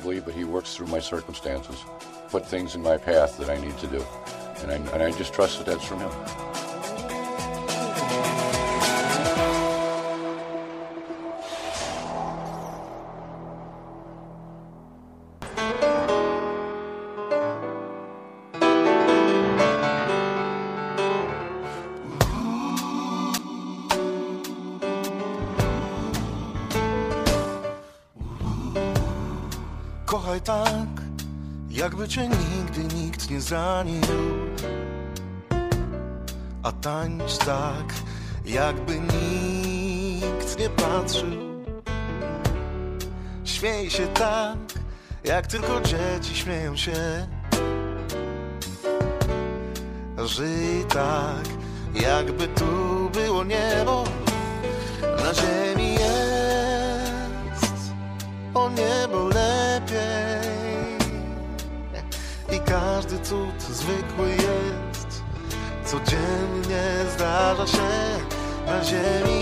Kochaj tak, jakby cię nigdy nikt nie zranił. A tańcz tak, jakby nikt nie patrzył. Śmiej się tak, jak tylko dzieci śmieją się. Żyj tak, jakby tu było niebo. Na ziemi jest o niebo lepiej. I każdy cud zwykły jest, codziennie zdarza się. Na ziemi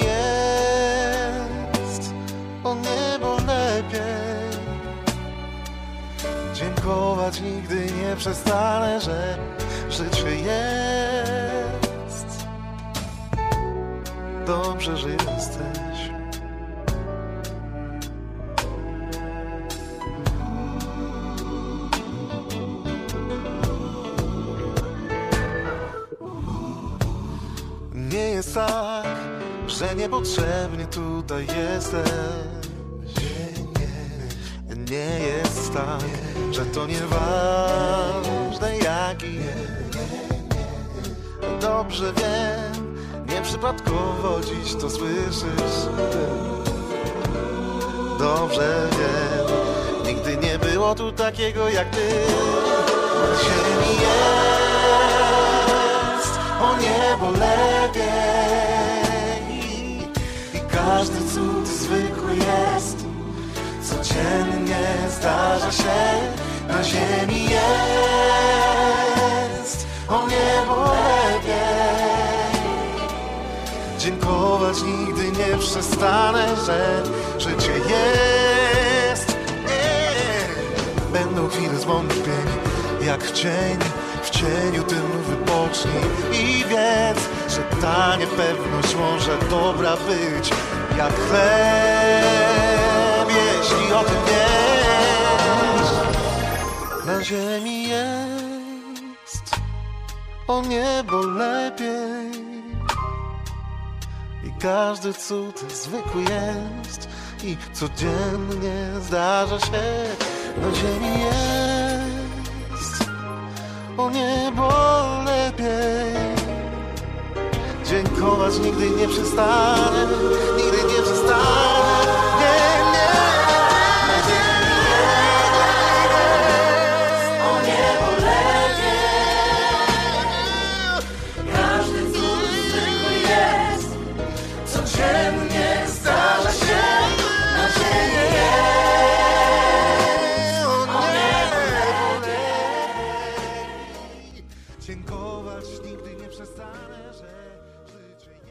jest o niebo lepiej. Dziękować nigdy nie przestanę, że życie jest. Dobrze, że jesteś. Nie jest tak, że niepotrzebnie tutaj jesteś. Nie jest tak, że to nieważne jaki. Dobrze wiem, nieprzypadkowo dziś to słyszysz. Dobrze wiem, nigdy nie było tu takiego jak ty. Na ziemi jest o niebo lepiej. I każdy cud zwykły jest, codziennie zdarza się. Na ziemi jest o niebo lepiej. Dziękuję dziękować nigdy nie przestanę, że życie jest. Będą chwile zwątpień, jak w cieniu tym wypocznij i wiedz, że ta niepewność może dobra być jak chleb, jeśli o tym wiesz. Na ziemi jest o niebo lepiej i każdy cud zwykły jest i codziennie zdarza się. Na ziemi jest o niebo lepiej. Dziękować nigdy nie przestanę, nigdy nie przestanę. Nie, nie. Na ziemi jest o niebo lepiej. Każdy cud zwykły jest, codziennie zdarza się. Na ziemi jest o niebo lepiej. Dziękować nigdy nie przestanę, że życie jest.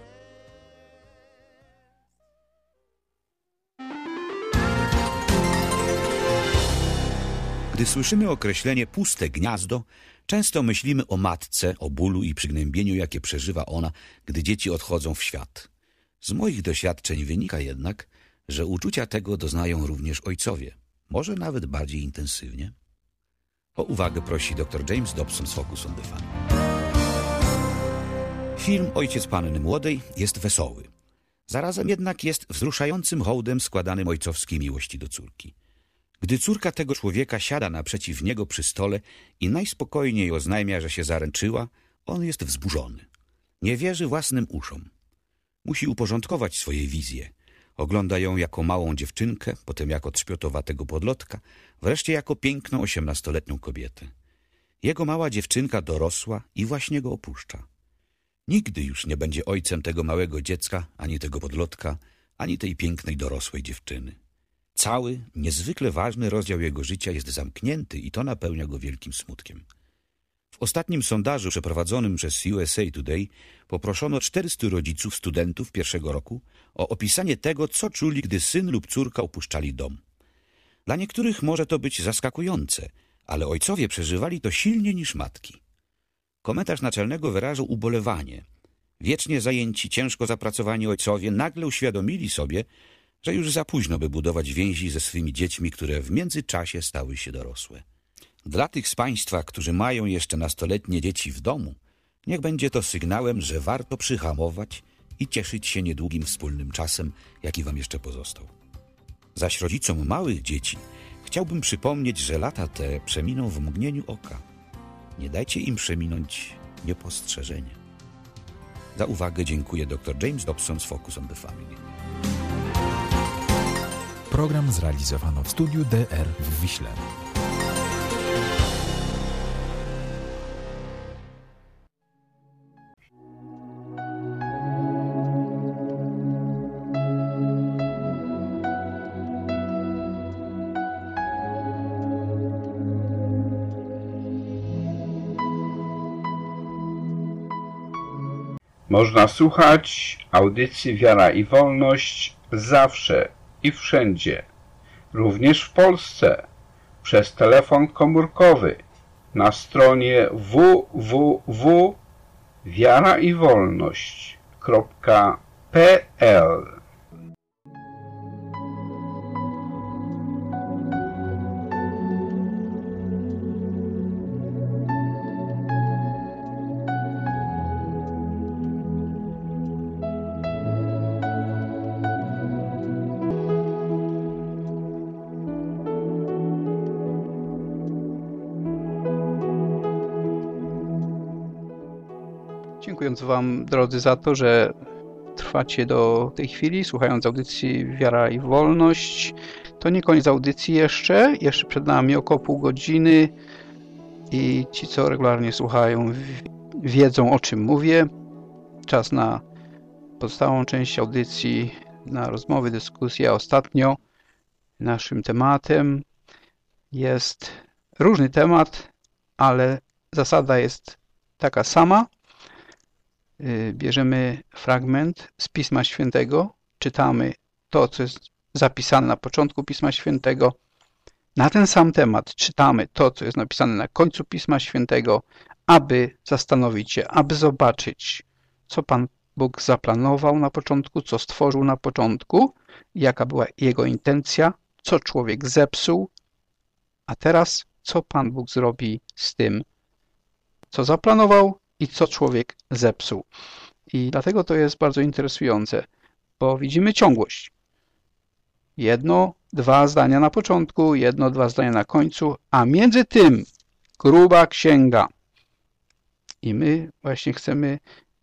Gdy słyszymy określenie puste gniazdo, często myślimy o matce, o bólu i przygnębieniu, jakie przeżywa ona, gdy dzieci odchodzą w świat. Z moich doświadczeń wynika jednak, że uczucia tego doznają również ojcowie, może nawet bardziej intensywnie. O uwagę prosi dr James Dobson z Focus on the Family. Film Ojciec Panny Młodej jest wesoły. Zarazem jednak jest wzruszającym hołdem składanym ojcowskiej miłości do córki. Gdy córka tego człowieka siada naprzeciw niego przy stole i najspokojniej oznajmia, że się zaręczyła, on jest wzburzony. Nie wierzy własnym uszom. Musi uporządkować swoje wizje. Ogląda ją jako małą dziewczynkę, potem jako trzpiotowatego podlotka, wreszcie jako piękną 18-letnią kobietę. Jego mała dziewczynka dorosła i właśnie go opuszcza. Nigdy już nie będzie ojcem tego małego dziecka, ani tego podlotka, ani tej pięknej dorosłej dziewczyny. Cały, niezwykle ważny rozdział jego życia jest zamknięty i to napełnia go wielkim smutkiem. W ostatnim sondażu przeprowadzonym przez USA Today poproszono 400 rodziców studentów pierwszego roku o opisanie tego, co czuli, gdy syn lub córka opuszczali dom. Dla niektórych może to być zaskakujące, ale ojcowie przeżywali to silniej niż matki. Komentarz naczelnego wyrażał ubolewanie. Wiecznie zajęci, ciężko zapracowani ojcowie nagle uświadomili sobie, że już za późno, by budować więzi ze swymi dziećmi, które w międzyczasie stały się dorosłe. Dla tych z Państwa, którzy mają jeszcze nastoletnie dzieci w domu, niech będzie to sygnałem, że warto przyhamować i cieszyć się niedługim wspólnym czasem, jaki Wam jeszcze pozostał. Zaś rodzicom małych dzieci chciałbym przypomnieć, że lata te przeminą w mgnieniu oka. Nie dajcie im przeminąć niepostrzeżenie. Za uwagę dziękuję dr James Dobson z Focus on the Family. Program zrealizowano w studiu DR w Wiśle. Można słuchać audycji Wiara i Wolność zawsze i wszędzie, również w Polsce, przez telefon komórkowy na stronie www.wiaraiwolność.pl. Dziękując Wam, drodzy, za to, że trwacie do tej chwili, słuchając audycji Wiara i Wolność. To nie koniec audycji jeszcze przed nami około pół godziny i ci, co regularnie słuchają, wiedzą, o czym mówię. Czas na pozostałą część audycji, na rozmowy, dyskusje. Ostatnio naszym tematem jest różny temat, ale zasada jest taka sama. bierzemy fragment z Pisma Świętego, czytamy to, co jest zapisane na początku Pisma Świętego, na ten sam temat czytamy to, co jest napisane na końcu Pisma Świętego, aby zastanowić się, aby zobaczyć, co Pan Bóg zaplanował na początku, co stworzył na początku, jaka była jego intencja, co człowiek zepsuł, a teraz co Pan Bóg zrobi z tym, co zaplanował i co człowiek zepsuł. I dlatego to jest bardzo interesujące, bo widzimy ciągłość. Jedno, dwa zdania na początku, jedno, dwa zdania na końcu, a między tym gruba księga. I my właśnie chcemy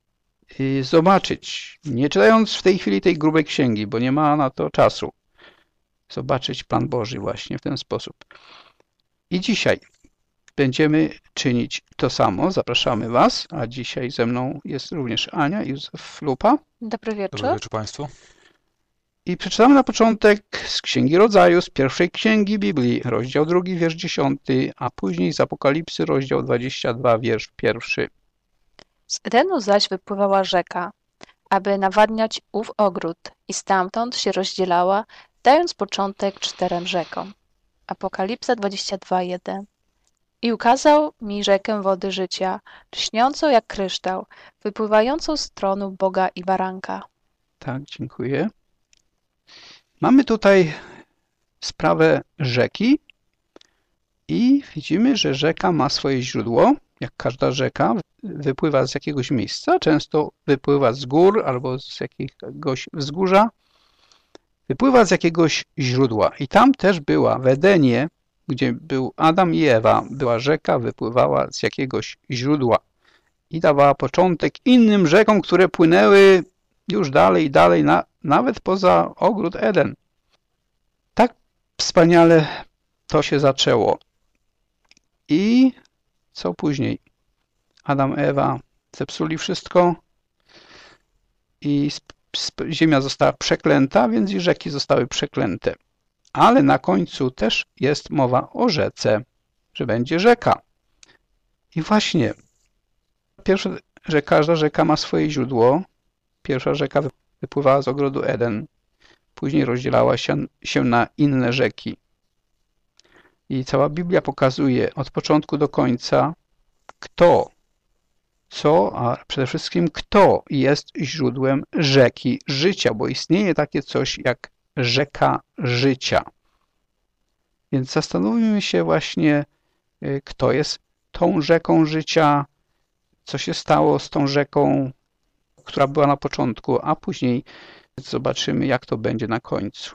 zobaczyć, nie czytając w tej chwili tej grubej księgi, bo nie ma na to czasu, zobaczyć plan Boży właśnie w ten sposób. I dzisiaj będziemy czynić to samo. Zapraszamy Was, a dzisiaj ze mną jest również Ania i Józef Lupa. Dobry wieczór. Dobry wieczór Państwu. I przeczytamy na początek z Księgi Rodzaju, z pierwszej księgi Biblii, rozdział 2, wiersz 10, a później z Apokalipsy, rozdział 22, wiersz 1. Z Edenu zaś wypływała rzeka, aby nawadniać ów ogród i stamtąd się rozdzielała, dając początek 4 rzekom. Apokalipsa 22:1. I ukazał mi rzekę wody życia, lśniącą jak kryształ, wypływającą z tronu Boga i Baranka. Tak, dziękuję. Mamy tutaj sprawę rzeki i widzimy, że rzeka ma swoje źródło. Jak każda rzeka wypływa z jakiegoś miejsca, często wypływa z gór albo z jakiegoś wzgórza. Wypływa z jakiegoś źródła. I tam też była w Edenie, gdzie był Adam i Ewa, była rzeka, wypływała z jakiegoś źródła i dawała początek innym rzekom, które płynęły już dalej, nawet poza ogród Eden. Tak wspaniale to się zaczęło. I co później? Adam, Ewa zepsuli wszystko i ziemia została przeklęta, więc i rzeki zostały przeklęte. Ale na końcu też jest mowa o rzece, że będzie rzeka. I właśnie, pierwsze, że każda rzeka ma swoje źródło. Pierwsza rzeka wypływała z ogrodu Eden, później rozdzielała się na inne rzeki. I cała Biblia pokazuje od początku do końca, kto, co, a przede wszystkim kto jest źródłem rzeki życia, bo istnieje takie coś jak rzeka życia. Więc zastanówmy się właśnie, kto jest tą rzeką życia, co się stało z tą rzeką, która była na początku, a później zobaczymy, jak to będzie na końcu.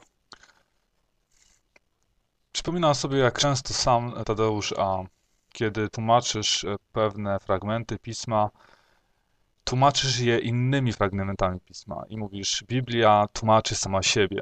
Przypominam sobie, jak często sam Tadeusz, kiedy tłumaczysz pewne fragmenty Pisma, tłumaczysz je innymi fragmentami Pisma i mówisz, Biblia tłumaczy sama siebie.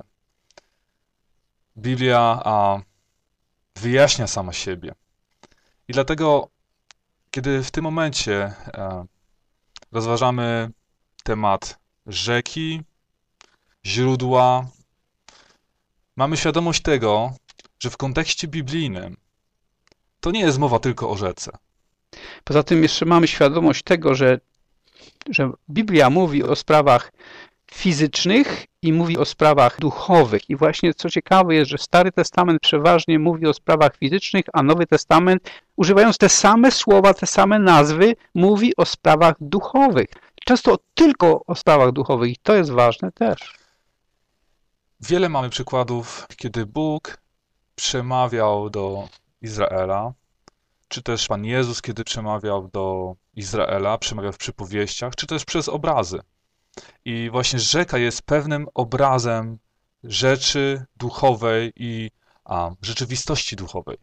Biblia wyjaśnia sama siebie. I dlatego, kiedy w tym momencie rozważamy temat rzeki, źródła, mamy świadomość tego, że w kontekście biblijnym to nie jest mowa tylko o rzece. Poza tym jeszcze mamy świadomość tego, że Biblia mówi o sprawach fizycznych i mówi o sprawach duchowych. I właśnie co ciekawe jest, że Stary Testament przeważnie mówi o sprawach fizycznych, a Nowy Testament, używając te same słowa, te same nazwy, mówi o sprawach duchowych. Często tylko o sprawach duchowych i to jest ważne też. Wiele mamy przykładów, kiedy Bóg przemawiał do Izraela, czy też Pan Jezus, kiedy przemawiał do Izraela, przemawiał w przypowieściach, czy też przez obrazy. I właśnie rzeka jest pewnym obrazem rzeczy duchowej i rzeczywistości duchowej.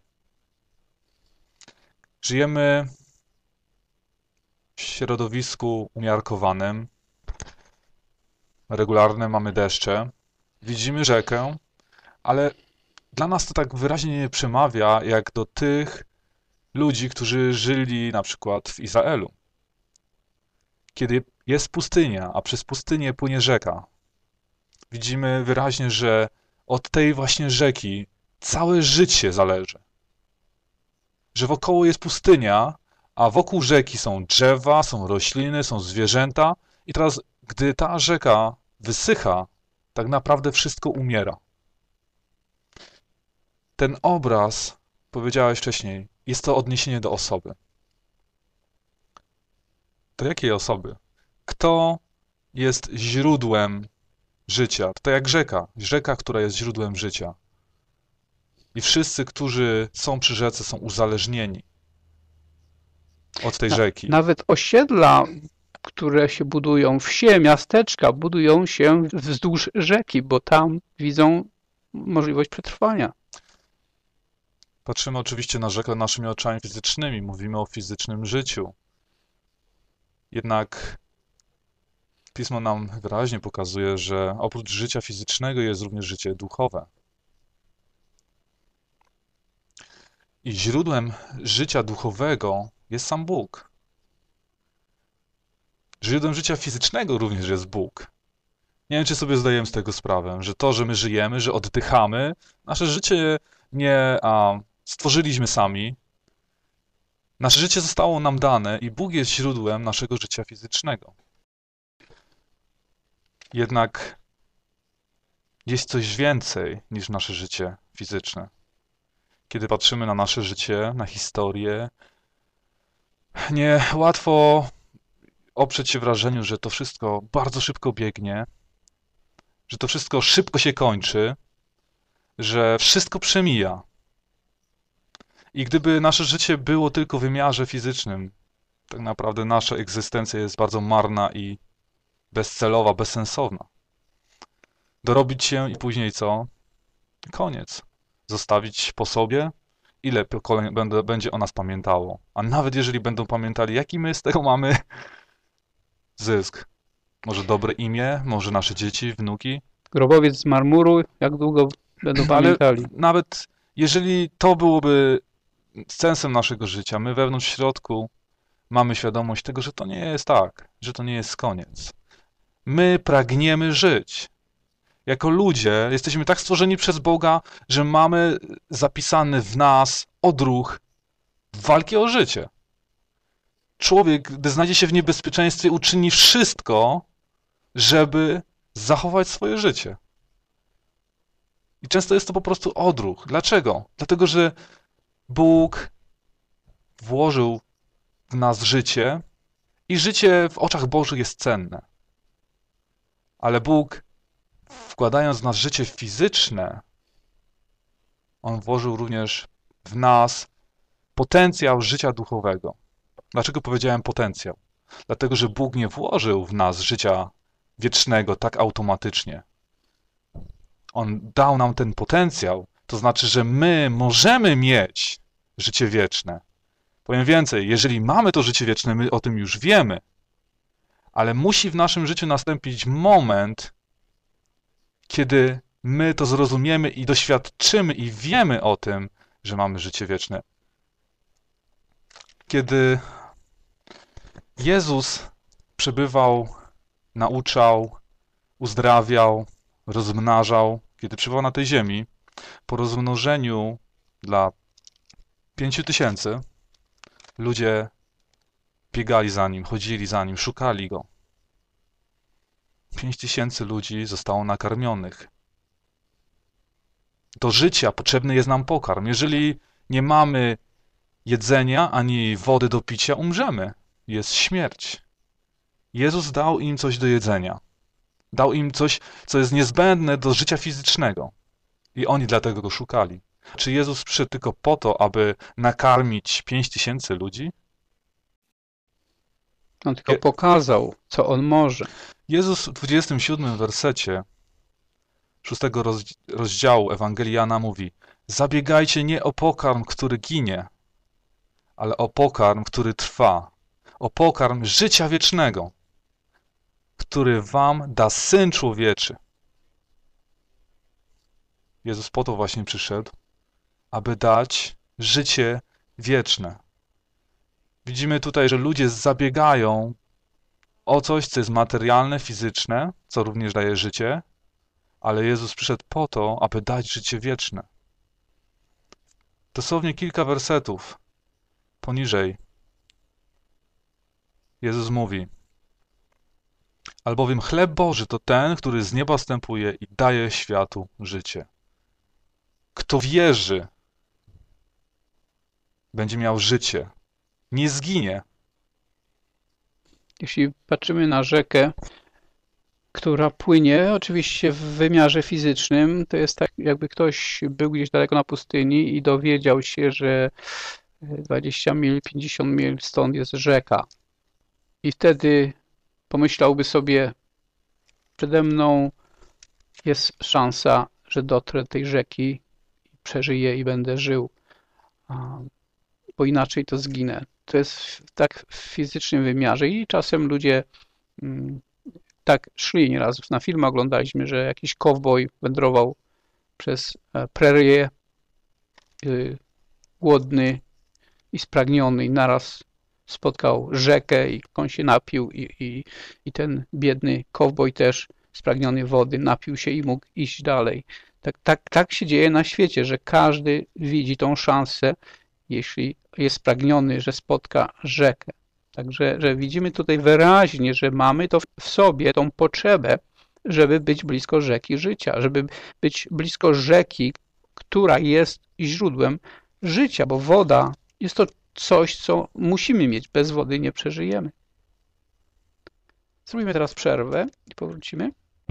Żyjemy w środowisku umiarkowanym, regularne mamy deszcze, widzimy rzekę, ale dla nas to tak wyraźnie nie przemawia jak do tych ludzi, którzy żyli na przykład w Izraelu. Kiedy jest pustynia, a przez pustynię płynie rzeka, widzimy wyraźnie, że od tej właśnie rzeki całe życie zależy. Że wokoło jest pustynia, a wokół rzeki są drzewa, są rośliny, są zwierzęta. I teraz, gdy ta rzeka wysycha, tak naprawdę wszystko umiera. Ten obraz, powiedziałeś wcześniej, jest to odniesienie do osoby. Do jakiej osoby? Kto jest źródłem życia? To jak rzeka, która jest źródłem życia. I wszyscy, którzy są przy rzece, są uzależnieni od tej rzeki. Nawet osiedla, które się budują, wsie, miasteczka, budują się wzdłuż rzeki, bo tam widzą możliwość przetrwania. Patrzymy oczywiście na rzekę naszymi oczami fizycznymi, mówimy o fizycznym życiu. Jednak Pismo nam wyraźnie pokazuje, że oprócz życia fizycznego jest również życie duchowe. I źródłem życia duchowego jest sam Bóg. Źródłem życia fizycznego również jest Bóg. Nie wiem, czy sobie zdajemy z tego sprawę, że to, że my żyjemy, że oddychamy, nasze życie nie stworzyliśmy sami. Nasze życie zostało nam dane i Bóg jest źródłem naszego życia fizycznego. Jednak jest coś więcej niż nasze życie fizyczne. Kiedy patrzymy na nasze życie, na historię, niełatwo oprzeć się wrażeniu, że to wszystko bardzo szybko biegnie, że to wszystko szybko się kończy, że wszystko przemija. I gdyby nasze życie było tylko w wymiarze fizycznym, tak naprawdę nasza egzystencja jest bardzo marna i bezcelowa, bezsensowna. Dorobić się i później co? Koniec. Zostawić po sobie, ile pokoleń będzie o nas pamiętało. A nawet jeżeli będą pamiętali, jaki my z tego mamy zysk. Może dobre imię, może nasze dzieci, wnuki. Grobowiec z marmuru, jak długo będą pamiętali. Nawet jeżeli to byłoby sensem naszego życia, my wewnątrz w środku mamy świadomość tego, że to nie jest tak, że to nie jest koniec. My pragniemy żyć. Jako ludzie jesteśmy tak stworzeni przez Boga, że mamy zapisany w nas odruch walki o życie. Człowiek, gdy znajdzie się w niebezpieczeństwie, uczyni wszystko, żeby zachować swoje życie. I często jest to po prostu odruch. Dlaczego? Dlatego, że Bóg włożył w nas życie i życie w oczach Bożych jest cenne. Ale Bóg, wkładając w nas życie fizyczne, On włożył również w nas potencjał życia duchowego. Dlaczego powiedziałem potencjał? Dlatego, że Bóg nie włożył w nas życia wiecznego tak automatycznie. On dał nam ten potencjał, to znaczy, że my możemy mieć życie wieczne. Powiem więcej, jeżeli mamy to życie wieczne, my o tym już wiemy, ale musi w naszym życiu nastąpić moment, kiedy my to zrozumiemy i doświadczymy i wiemy o tym, że mamy życie wieczne. Kiedy Jezus przebywał, nauczał, uzdrawiał, rozmnażał, kiedy przebywał na tej ziemi, po rozmnożeniu dla 5000 ludzie biegali za Nim, chodzili za Nim, szukali Go. 5000 ludzi zostało nakarmionych. Do życia potrzebny jest nam pokarm. Jeżeli nie mamy jedzenia ani wody do picia, umrzemy. Jest śmierć. Jezus dał im coś do jedzenia. Dał im coś, co jest niezbędne do życia fizycznego. I oni dlatego go szukali. Czy Jezus przyszedł tylko po to, aby nakarmić 5000 ludzi? On tylko pokazał, co On może. Jezus w 27 wersecie 6 rozdziału Ewangelii Jana mówi: zabiegajcie nie o pokarm, który ginie, ale o pokarm, który trwa, o pokarm życia wiecznego, który wam da Syn Człowieczy. Jezus po to właśnie przyszedł, aby dać życie wieczne. Widzimy tutaj, że ludzie zabiegają o coś, co jest materialne, fizyczne, co również daje życie, ale Jezus przyszedł po to, aby dać życie wieczne. Dosłownie kilka wersetów poniżej Jezus mówi: albowiem chleb Boży to ten, który z nieba zstępuje i daje światu życie. Kto wierzy, będzie miał życie, nie zginie. Jeśli patrzymy na rzekę, która płynie, oczywiście w wymiarze fizycznym, to jest tak, jakby ktoś był gdzieś daleko na pustyni i dowiedział się, że 20 mil, 50 mil stąd jest rzeka. I wtedy pomyślałby sobie, przede mną jest szansa, że dotrę tej rzeki, przeżyję i będę żył, bo inaczej to zginę. To jest tak w fizycznym wymiarze i czasem ludzie tak szli. Nieraz na filmie oglądaliśmy, że jakiś kowboj wędrował przez prerię, głodny i spragniony, i naraz spotkał rzekę i on się napił i ten biedny kowboj też spragniony wody napił się i mógł iść dalej. Tak się dzieje na świecie, że każdy widzi tą szansę, jeśli jest spragniony, że spotka rzekę. Także że widzimy tutaj wyraźnie, że mamy to w sobie, tą potrzebę, żeby być blisko rzeki życia, żeby być blisko rzeki, która jest źródłem życia, bo woda jest to coś, co musimy mieć. Bez wody nie przeżyjemy. Zrobimy teraz przerwę i powrócimy.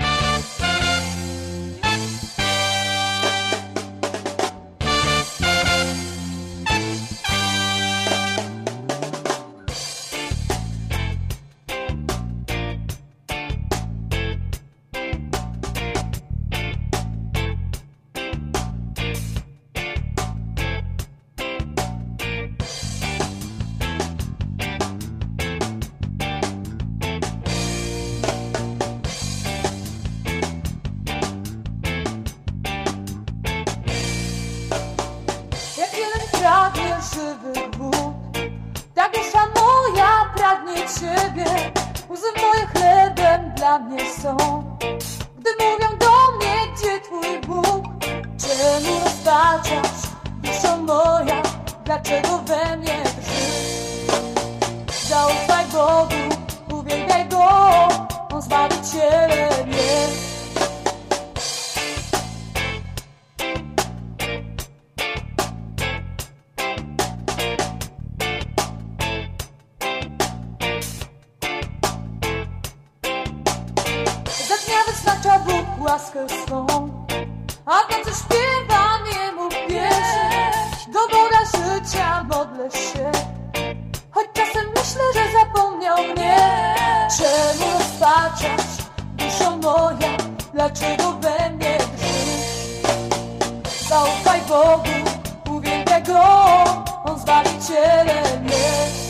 żywych wód. Tak dusza moja pragnie Ciebie, łzy moje chlebem dla mnie są. Gdy mówią do mnie, gdzie Twój Bóg? Czemu rozpaczasz, duszo moja, dlaczego we mnie drżysz? Zaufaj Bogu, uwielbiaj Go, On Zbawicielem jest. Wyznacza Bóg łaskę swą, a w nocy śpiewa Niemu pieśń. Do Boga życia modlę się, choć czasem myślę, że zapomniał mnie. Czemu rozpaczasz, duszo moja, dlaczego we mnie drżysz? Zaufaj Bogu, uwielbiaj Go, On Zbawicielem jest.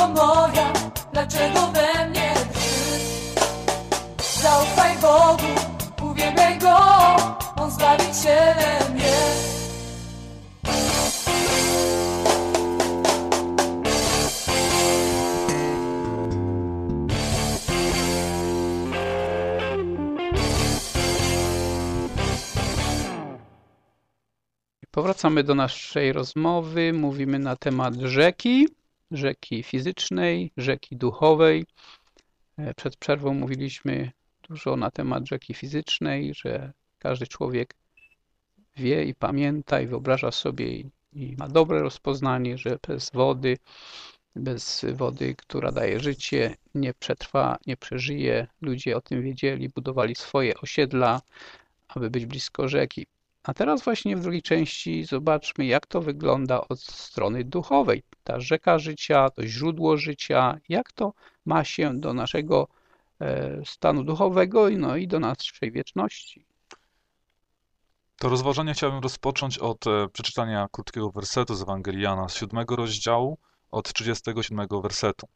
duszko moja, dlaczego we mnie drżysz? Zaufaj Bogu, uwielbiaj Go, On Zbawicielem jest. Powracamy do naszej rozmowy. Mówimy na temat rzeki fizycznej, rzeki duchowej. Przed przerwą mówiliśmy dużo na temat rzeki fizycznej, że każdy człowiek wie i pamięta i wyobraża sobie i ma dobre rozpoznanie, że bez wody, która daje życie, nie przetrwa, nie przeżyje. Ludzie o tym wiedzieli, budowali swoje osiedla, aby być blisko rzeki. A teraz właśnie w drugiej części zobaczmy, jak to wygląda od strony duchowej. Ta rzeka życia, to źródło życia, jak to ma się do naszego stanu duchowego i do naszej wieczności. To rozważanie chciałbym rozpocząć od przeczytania krótkiego wersetu z Ewangelii Jana, z 7 rozdziału, od 37 wersetu.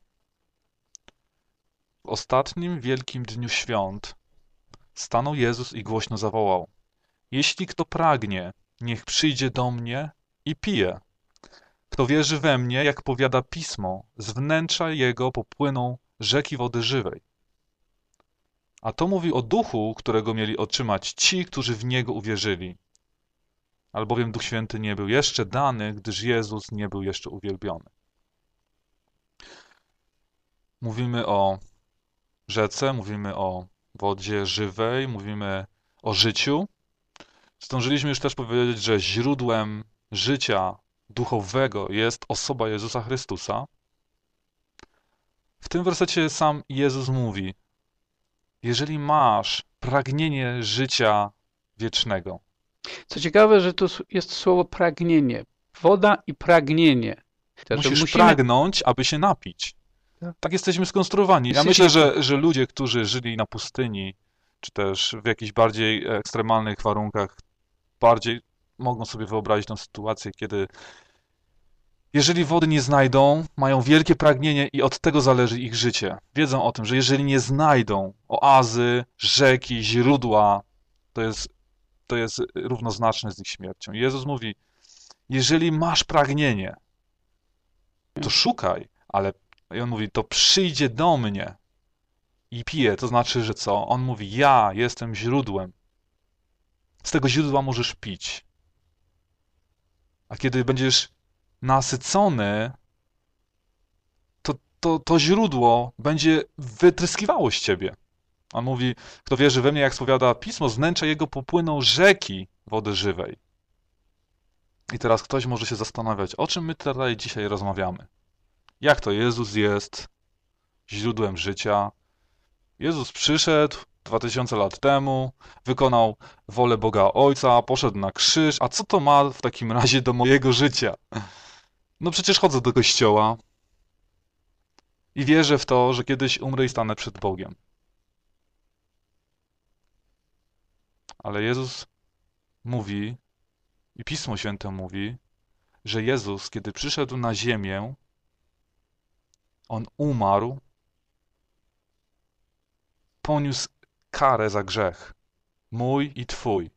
W ostatnim wielkim dniu świąt stanął Jezus i głośno zawołał: Jeśli kto pragnie, niech przyjdzie do mnie i pije. Kto wierzy we mnie, jak powiada Pismo, z wnętrza jego popłyną rzeki wody żywej. A to mówi o duchu, którego mieli otrzymać ci, którzy w niego uwierzyli. Albowiem Duch Święty nie był jeszcze dany, gdyż Jezus nie był jeszcze uwielbiony. Mówimy o rzece, mówimy o wodzie żywej, mówimy o życiu. Zdążyliśmy już też powiedzieć, że źródłem życia duchowego jest osoba Jezusa Chrystusa. W tym wersecie sam Jezus mówi: jeżeli masz pragnienie życia wiecznego. Co ciekawe, że tu jest słowo pragnienie. Woda i pragnienie. Musisz pragnąć, aby się napić. Tak jesteśmy skonstruowani. Ja myślę, że ludzie, którzy żyli na pustyni, czy też w jakichś bardziej ekstremalnych warunkach, bardziej mogą sobie wyobrazić tę sytuację, kiedy jeżeli wody nie znajdą, mają wielkie pragnienie i od tego zależy ich życie. Wiedzą o tym, że jeżeli nie znajdą oazy, rzeki, źródła, to jest równoznaczne z ich śmiercią. Jezus mówi: jeżeli masz pragnienie, to szukaj, ale i on mówi: to przyjdzie do mnie i pije. To znaczy, że co? On mówi: ja jestem źródłem. Z tego źródła możesz pić. A kiedy będziesz nasycony, to źródło będzie wytryskiwało z ciebie. On mówi: kto wierzy we mnie, jak spowiada Pismo, z wnętrza jego popłyną rzeki wody żywej. I teraz ktoś może się zastanawiać, o czym my tutaj dzisiaj rozmawiamy. Jak to Jezus jest źródłem życia? Jezus przyszedł 2000 lat temu, wykonał wolę Boga Ojca, poszedł na krzyż. A co to ma w takim razie do mojego życia? No przecież chodzę do kościoła i wierzę w to, że kiedyś umrę i stanę przed Bogiem. Ale Jezus mówi, i Pismo Święte mówi, że Jezus, kiedy przyszedł na ziemię, On umarł, poniósł karę za grzech, mój i twój.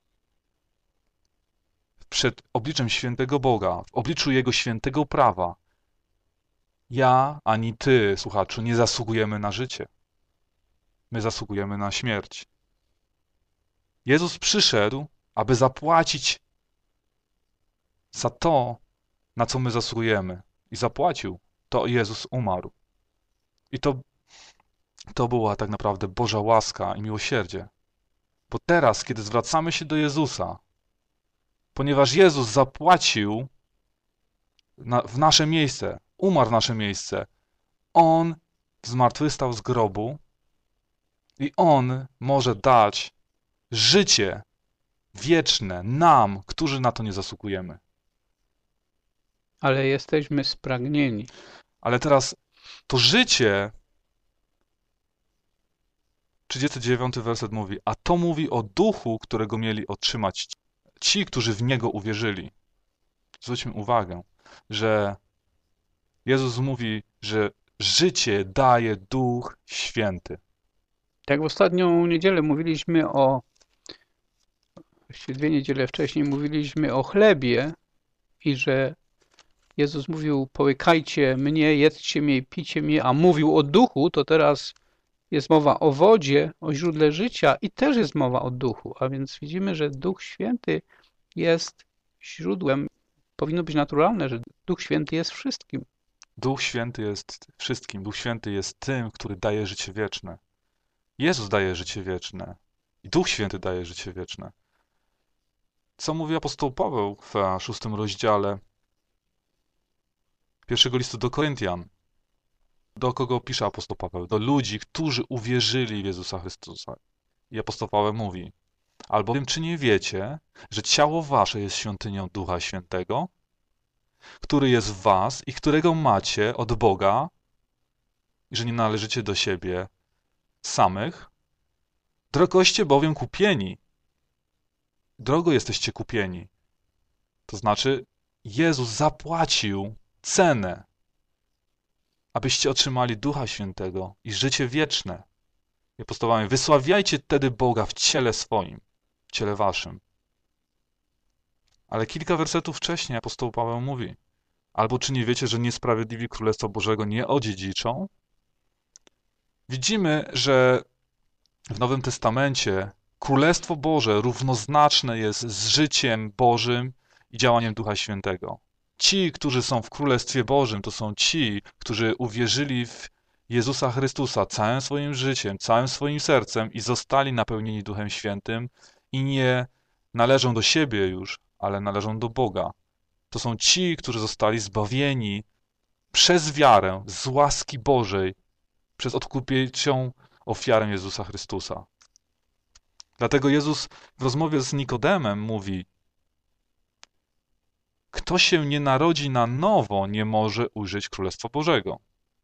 Przed obliczem świętego Boga, w obliczu Jego świętego prawa, ja ani ty, słuchaczu, nie zasługujemy na życie. My zasługujemy na śmierć. Jezus przyszedł, aby zapłacić za to, na co my zasługujemy. I zapłacił. To Jezus umarł. I to była tak naprawdę Boża łaska i miłosierdzie. Bo teraz, kiedy zwracamy się do Jezusa, ponieważ Jezus zapłacił w nasze miejsce, umarł w nasze miejsce, On zmartwychwstał z grobu i On może dać życie wieczne nam, którzy na to nie zasługujemy. Ale jesteśmy spragnieni. Ale teraz to życie, 39 werset mówi, a to mówi o duchu, którego mieli otrzymać ci, którzy w Niego uwierzyli. Zwróćmy uwagę, że Jezus mówi, że życie daje Duch Święty. Tak w ostatnią niedzielę mówiliśmy właściwie 2 niedziele wcześniej mówiliśmy o chlebie i że Jezus mówił, połykajcie mnie, jedzcie mnie, picie mnie, a mówił o duchu, to teraz jest mowa o wodzie, o źródle życia i też jest mowa o duchu. A więc widzimy, że Duch Święty jest źródłem. Powinno być naturalne, że Duch Święty jest wszystkim. Duch Święty jest wszystkim. Duch Święty jest tym, który daje życie wieczne. Jezus daje życie wieczne i Duch Święty daje życie wieczne. Co mówi apostoł Paweł w 6 rozdziale 1 listu do Koryntian? Do kogo pisze apostoł Paweł? Do ludzi, którzy uwierzyli w Jezusa Chrystusa. I apostoł Paweł mówi, albowiem czy nie wiecie, że ciało wasze jest świątynią Ducha Świętego, który jest w was i którego macie od Boga, i że nie należycie do siebie samych? Drogoście bowiem kupieni. Drogo jesteście kupieni. To znaczy, Jezus zapłacił cenę, abyście otrzymali Ducha Świętego i życie wieczne. I apostołami, wysławiajcie wtedy Boga w ciele swoim, w ciele waszym. Ale kilka wersetów wcześniej apostoł Paweł mówi, albo czy nie wiecie, że niesprawiedliwi Królestwa Bożego nie odziedziczą? Widzimy, że w Nowym Testamencie Królestwo Boże równoznaczne jest z życiem Bożym i działaniem Ducha Świętego. Ci, którzy są w Królestwie Bożym, to są ci, którzy uwierzyli w Jezusa Chrystusa całym swoim życiem, całym swoim sercem i zostali napełnieni Duchem Świętym i nie należą do siebie już, ale należą do Boga. To są ci, którzy zostali zbawieni przez wiarę z łaski Bożej, przez odkupieńczą ofiarę Jezusa Chrystusa. Dlatego Jezus w rozmowie z Nikodemem mówi, kto się nie narodzi na nowo, nie może ujrzeć Królestwa Bożego.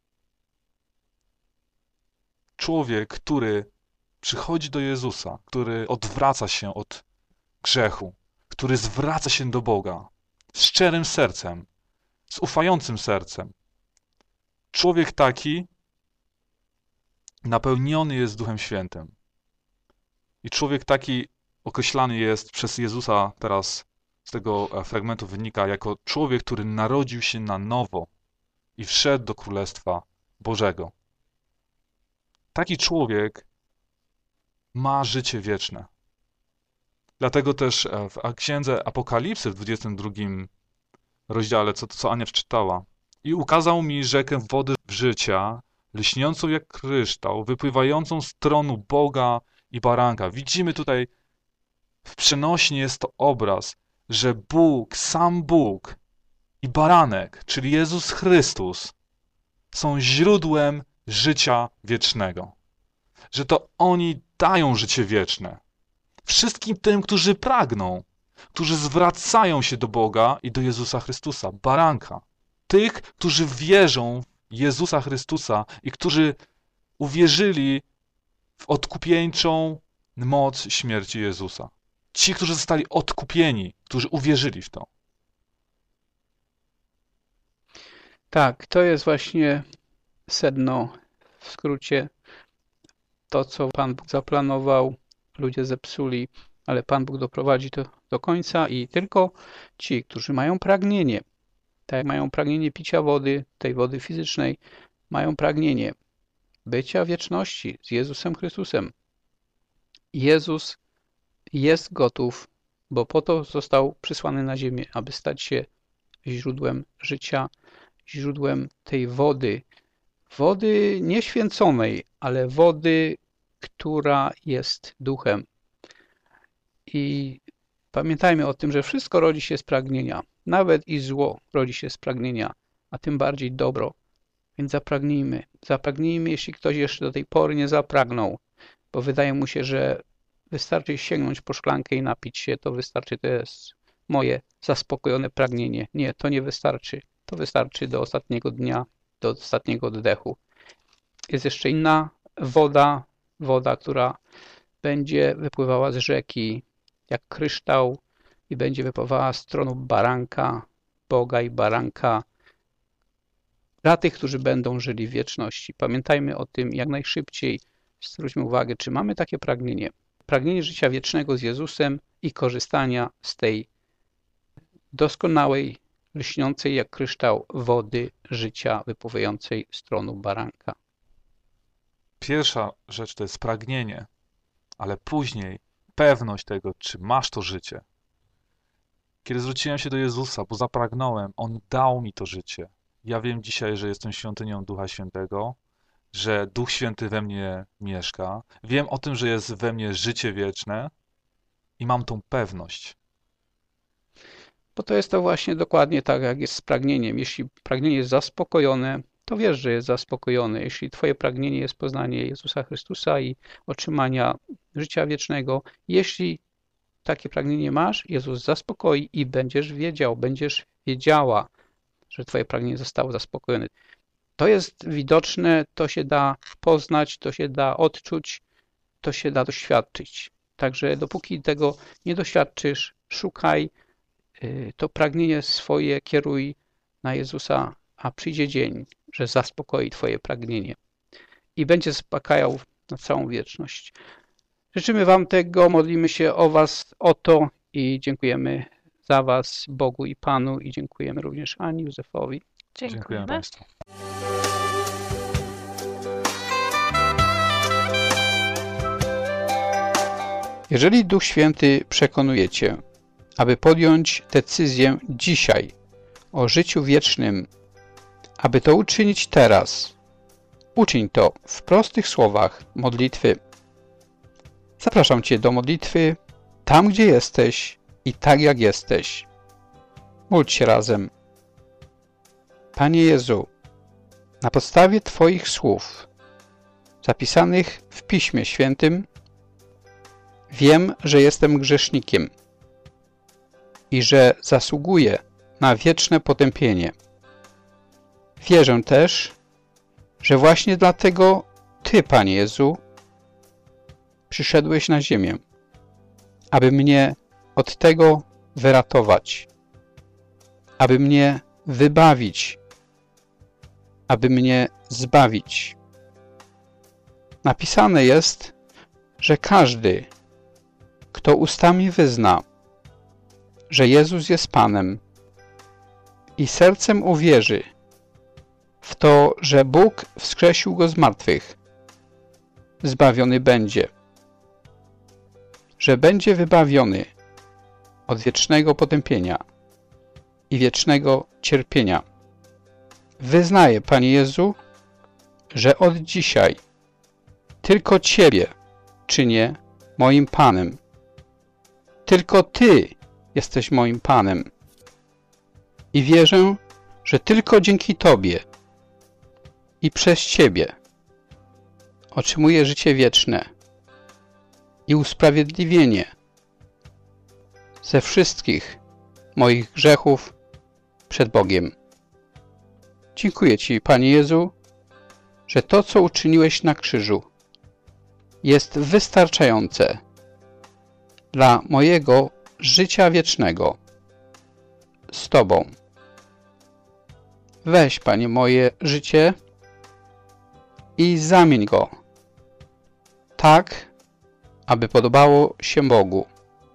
Człowiek, który przychodzi do Jezusa, który odwraca się od grzechu, który zwraca się do Boga z szczerym sercem, z ufającym sercem. Człowiek taki napełniony jest Duchem Świętym. I człowiek taki określany jest przez Jezusa teraz z tego fragmentu wynika jako człowiek, który narodził się na nowo i wszedł do Królestwa Bożego. Taki człowiek ma życie wieczne. Dlatego też w księdze Apokalipsy w 22 rozdziale, co Ania przeczytała, i ukazał mi rzekę wody życia, lśniącą jak kryształ, wypływającą z tronu Boga i Baranka. Widzimy tutaj w przenośni jest to obraz, że Bóg, sam Bóg i Baranek, czyli Jezus Chrystus, są źródłem życia wiecznego. Że to oni dają życie wieczne. Wszystkim tym, którzy pragną, którzy zwracają się do Boga i do Jezusa Chrystusa, Baranka. Tych, którzy wierzą w Jezusa Chrystusa i którzy uwierzyli w odkupieńczą moc śmierci Jezusa. Ci, którzy zostali odkupieni, którzy uwierzyli w to. Tak, to jest właśnie sedno, w skrócie, to, co Pan Bóg zaplanował, ludzie zepsuli, ale Pan Bóg doprowadzi to do końca i tylko ci, którzy mają pragnienie, tak jak mają pragnienie picia wody, tej wody fizycznej, mają pragnienie bycia wieczności z Jezusem Chrystusem. Jezus jest gotów, bo po to został przysłany na ziemię, aby stać się źródłem życia, źródłem tej wody. Wody nieświęconej, ale wody, która jest duchem. I pamiętajmy o tym, że wszystko rodzi się z pragnienia. Nawet i zło rodzi się z pragnienia, a tym bardziej dobro. Więc zapragnijmy. Zapragnijmy, jeśli ktoś jeszcze do tej pory nie zapragnął, bo wydaje mu się, że wystarczy sięgnąć po szklankę i napić się, to wystarczy, to jest moje zaspokojone pragnienie. Nie, to nie wystarczy. To wystarczy do ostatniego dnia, do ostatniego oddechu. Jest jeszcze inna woda, która będzie wypływała z rzeki jak kryształ i będzie wypływała z tronu Baranka, Boga i Baranka. dla tych, którzy będą żyli w wieczności. Pamiętajmy o tym jak najszybciej. Zwróćmy uwagę, czy mamy takie pragnienie. Pragnienie życia wiecznego z Jezusem i korzystania z tej doskonałej, lśniącej jak kryształ wody życia wypływającej z tronu baranka. Pierwsza rzecz to jest pragnienie, ale później pewność tego, czy masz to życie. Kiedy zwróciłem się do Jezusa, bo zapragnąłem, On dał mi to życie. Ja wiem dzisiaj, że jestem świątynią Ducha Świętego, że Duch Święty we mnie mieszka. Wiem o tym, że jest we mnie życie wieczne i mam tą pewność. Bo to jest to właśnie dokładnie tak, jak jest z pragnieniem. Jeśli pragnienie jest zaspokojone, to wiesz, że jest zaspokojone. Jeśli twoje pragnienie jest poznanie Jezusa Chrystusa i otrzymania życia wiecznego, jeśli takie pragnienie masz, Jezus zaspokoi i będziesz wiedziała, że twoje pragnienie zostało zaspokojone. To jest widoczne, to się da poznać, to się da odczuć, to się da doświadczyć. Także dopóki tego nie doświadczysz, szukaj, to pragnienie swoje kieruj na Jezusa, a przyjdzie dzień, że zaspokoi twoje pragnienie i będzie zaspokajał na całą wieczność. Życzymy wam tego, modlimy się o was, o to i dziękujemy za was Bogu i Panu i dziękujemy również Ani, Józefowi. Dziękujemy Państwu. Jeżeli Duch Święty przekonuje cię, aby podjąć decyzję dzisiaj o życiu wiecznym, aby to uczynić teraz, uczyń to w prostych słowach modlitwy. Zapraszam cię do modlitwy tam, gdzie jesteś i tak, jak jesteś. Módl się razem. Panie Jezu, na podstawie Twoich słów zapisanych w Piśmie Świętym wiem, że jestem grzesznikiem i że zasługuję na wieczne potępienie. Wierzę też, że właśnie dlatego Ty, Panie Jezu, przyszedłeś na ziemię, aby mnie od tego wyratować, aby mnie wybawić, aby mnie zbawić. Napisane jest, że każdy, kto ustami wyzna, że Jezus jest Panem i sercem uwierzy w to, że Bóg wskrzesił Go z martwych, zbawiony będzie, że będzie wybawiony od wiecznego potępienia i wiecznego cierpienia. Wyznaję, Panie Jezu, że od dzisiaj tylko Ciebie czynię moim Panem. Tylko Ty jesteś moim Panem. I wierzę, że tylko dzięki Tobie i przez Ciebie otrzymuję życie wieczne i usprawiedliwienie ze wszystkich moich grzechów przed Bogiem. Dziękuję Ci, Panie Jezu, że to, co uczyniłeś na krzyżu, jest wystarczające dla mojego życia wiecznego z Tobą. Weź, Panie, moje życie i zamień go tak, aby podobało się Bogu.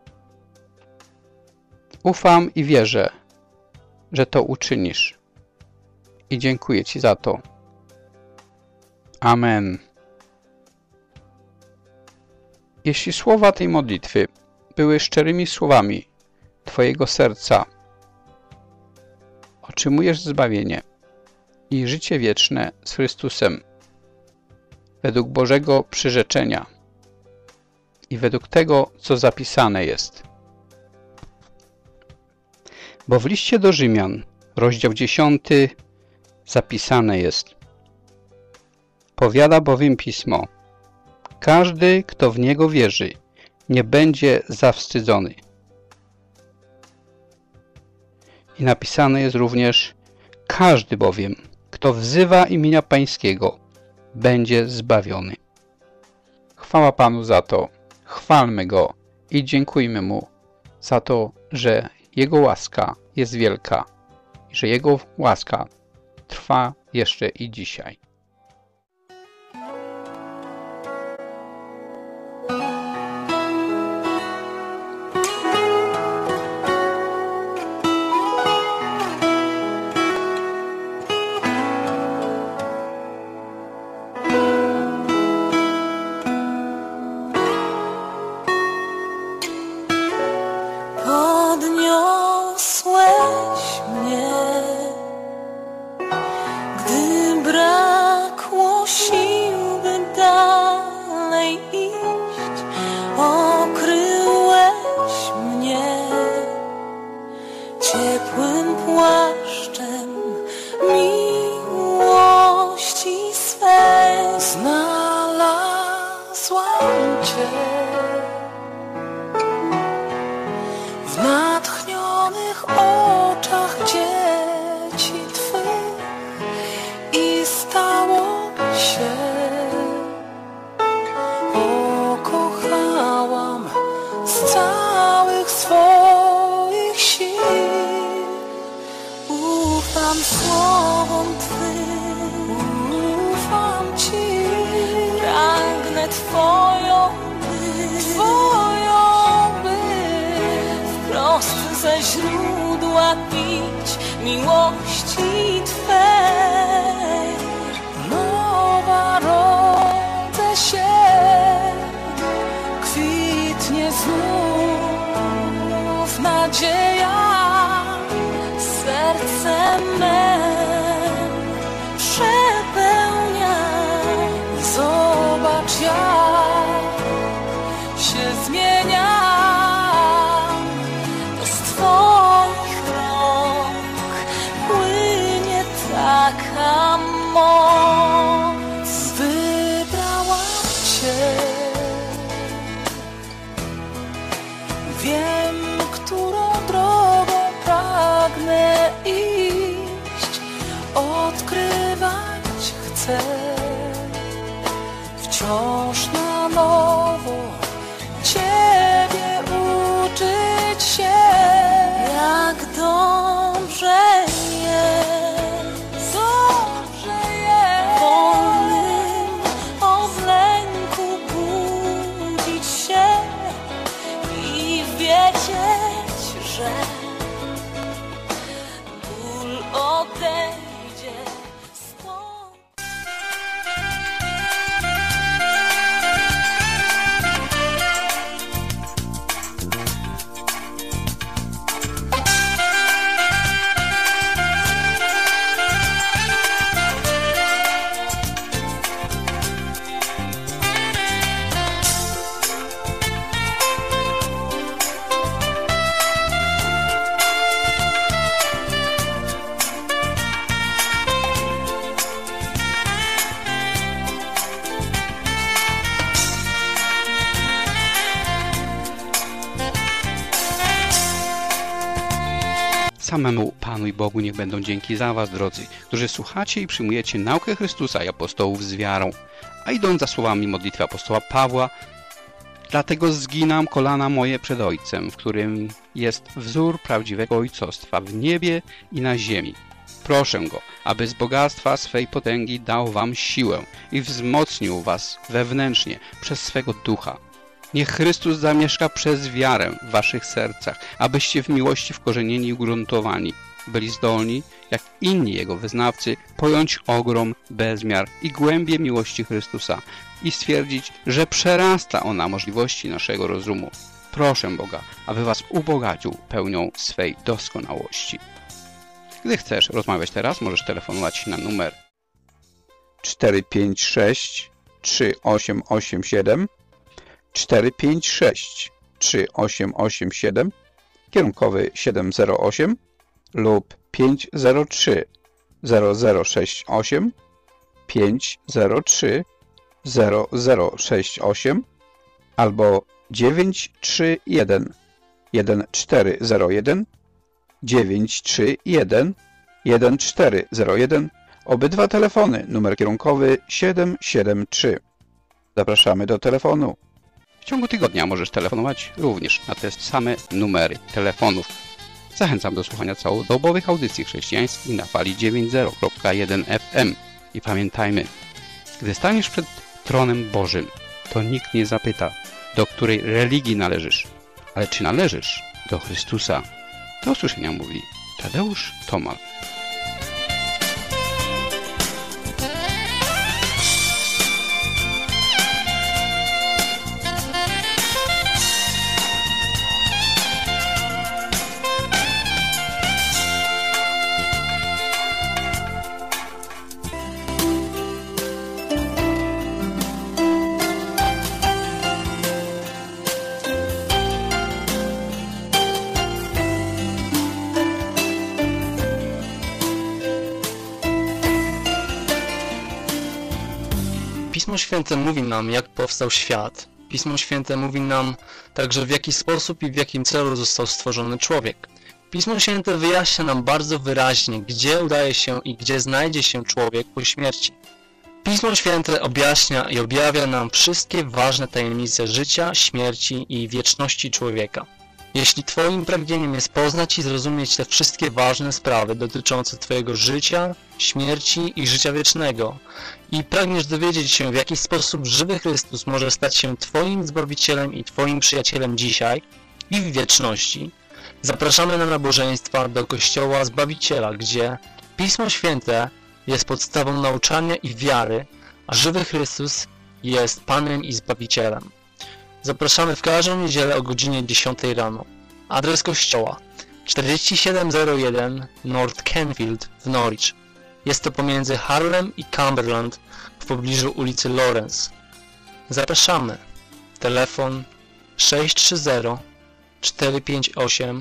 Ufam i wierzę, że to uczynisz. I dziękuję Ci za to. Amen. Jeśli słowa tej modlitwy były szczerymi słowami Twojego serca, otrzymujesz zbawienie i życie wieczne z Chrystusem według Bożego przyrzeczenia i według tego, co zapisane jest. Bo w liście do Rzymian, rozdział 10, zapisane jest: powiada bowiem Pismo, każdy, kto w Niego wierzy, nie będzie zawstydzony. I napisane jest również: każdy bowiem, kto wzywa imienia Pańskiego, będzie zbawiony. Chwała Panu za to, chwalmy Go i dziękujmy Mu za to, że Jego łaska jest wielka i że Jego łaska trwa jeszcze i dzisiaj. Podniosłeś mnie, gdy brakło sił, by dalej iść. Okryłeś mnie ciepłym płaszczem miłości swej. Znalazłam Cię w natchnionych oczach dzieci Twych i stało się. Pokochałam z całych swoich sił. Ufam słowom Twym, ufam Ci. Pragnę Twoją być, wprost ze źródła pić miłości Twej. Nowa rodzę się, kwitnie znów nadzieja, serce me przepełnia. Zobacz, jak się zmieniam, to z Twoich rąk płynie taka moc. Wybrałam Cię, wiem, którą drogą pragnę iść, odkrywać chcę wciąż na nowo, Ciebie uczyć się, jak dobrze jest, wolnym od lęku budzić się i wiedzieć, że ból odejdzie stąd. Samemu Panu i Bogu niech będą dzięki za was, drodzy, którzy słuchacie i przyjmujecie naukę Chrystusa i apostołów z wiarą, a idąc za słowami modlitwy apostoła Pawła, dlatego zginam kolana moje przed Ojcem, w którym jest wzór prawdziwego ojcostwa w niebie i na ziemi. Proszę Go, aby z bogactwa swej potęgi dał wam siłę i wzmocnił was wewnętrznie przez swego ducha. Niech Chrystus zamieszka przez wiarę w waszych sercach, abyście w miłości wkorzenieni i ugruntowani byli zdolni, jak inni Jego wyznawcy, pojąć ogrom, bezmiar i głębię miłości Chrystusa i stwierdzić, że przerasta ona możliwości naszego rozumu. Proszę Boga, aby was ubogacił pełnią swej doskonałości. Gdy chcesz rozmawiać teraz, możesz telefonować na numer 456 3887 456 3887, kierunkowy 708 lub 503 0068 503 0068 albo 931 1401 931 1401. Obydwa telefony, numer kierunkowy 773. Zapraszamy do telefonu. W ciągu tygodnia możesz telefonować również na te same numery telefonów. Zachęcam do słuchania całodobowych audycji chrześcijańskich na fali 90.1 FM. I pamiętajmy, gdy staniesz przed tronem Bożym, to nikt nie zapyta, do której religii należysz, ale czy należysz do Chrystusa. Do usłyszenia mówi Tadeusz Tomal. Pismo Święte mówi nam, jak powstał świat. Pismo Święte mówi nam także, w jaki sposób i w jakim celu został stworzony człowiek. Pismo Święte wyjaśnia nam bardzo wyraźnie, gdzie udaje się i gdzie znajdzie się człowiek po śmierci. Pismo Święte objaśnia i objawia nam wszystkie ważne tajemnice życia, śmierci i wieczności człowieka. Jeśli Twoim pragnieniem jest poznać i zrozumieć te wszystkie ważne sprawy dotyczące Twojego życia, śmierci i życia wiecznego i pragniesz dowiedzieć się, w jaki sposób żywy Chrystus może stać się Twoim Zbawicielem i Twoim przyjacielem dzisiaj i w wieczności, zapraszamy na nabożeństwa do Kościoła Zbawiciela, gdzie Pismo Święte jest podstawą nauczania i wiary, a żywy Chrystus jest Panem i Zbawicielem. Zapraszamy w każdą niedzielę o godzinie 10 rano. Adres kościoła 4701 North Canfield w Norwich. Jest to pomiędzy Harlem i Cumberland w pobliżu ulicy Lawrence. Zapraszamy. Telefon 630 458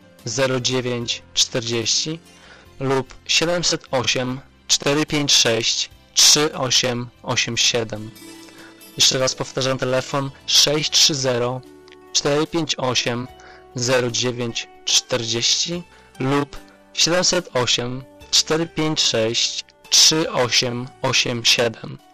0940 lub 708 456 3887. Jeszcze raz powtarzam, telefon 630 458 0940 lub 708 456 3887.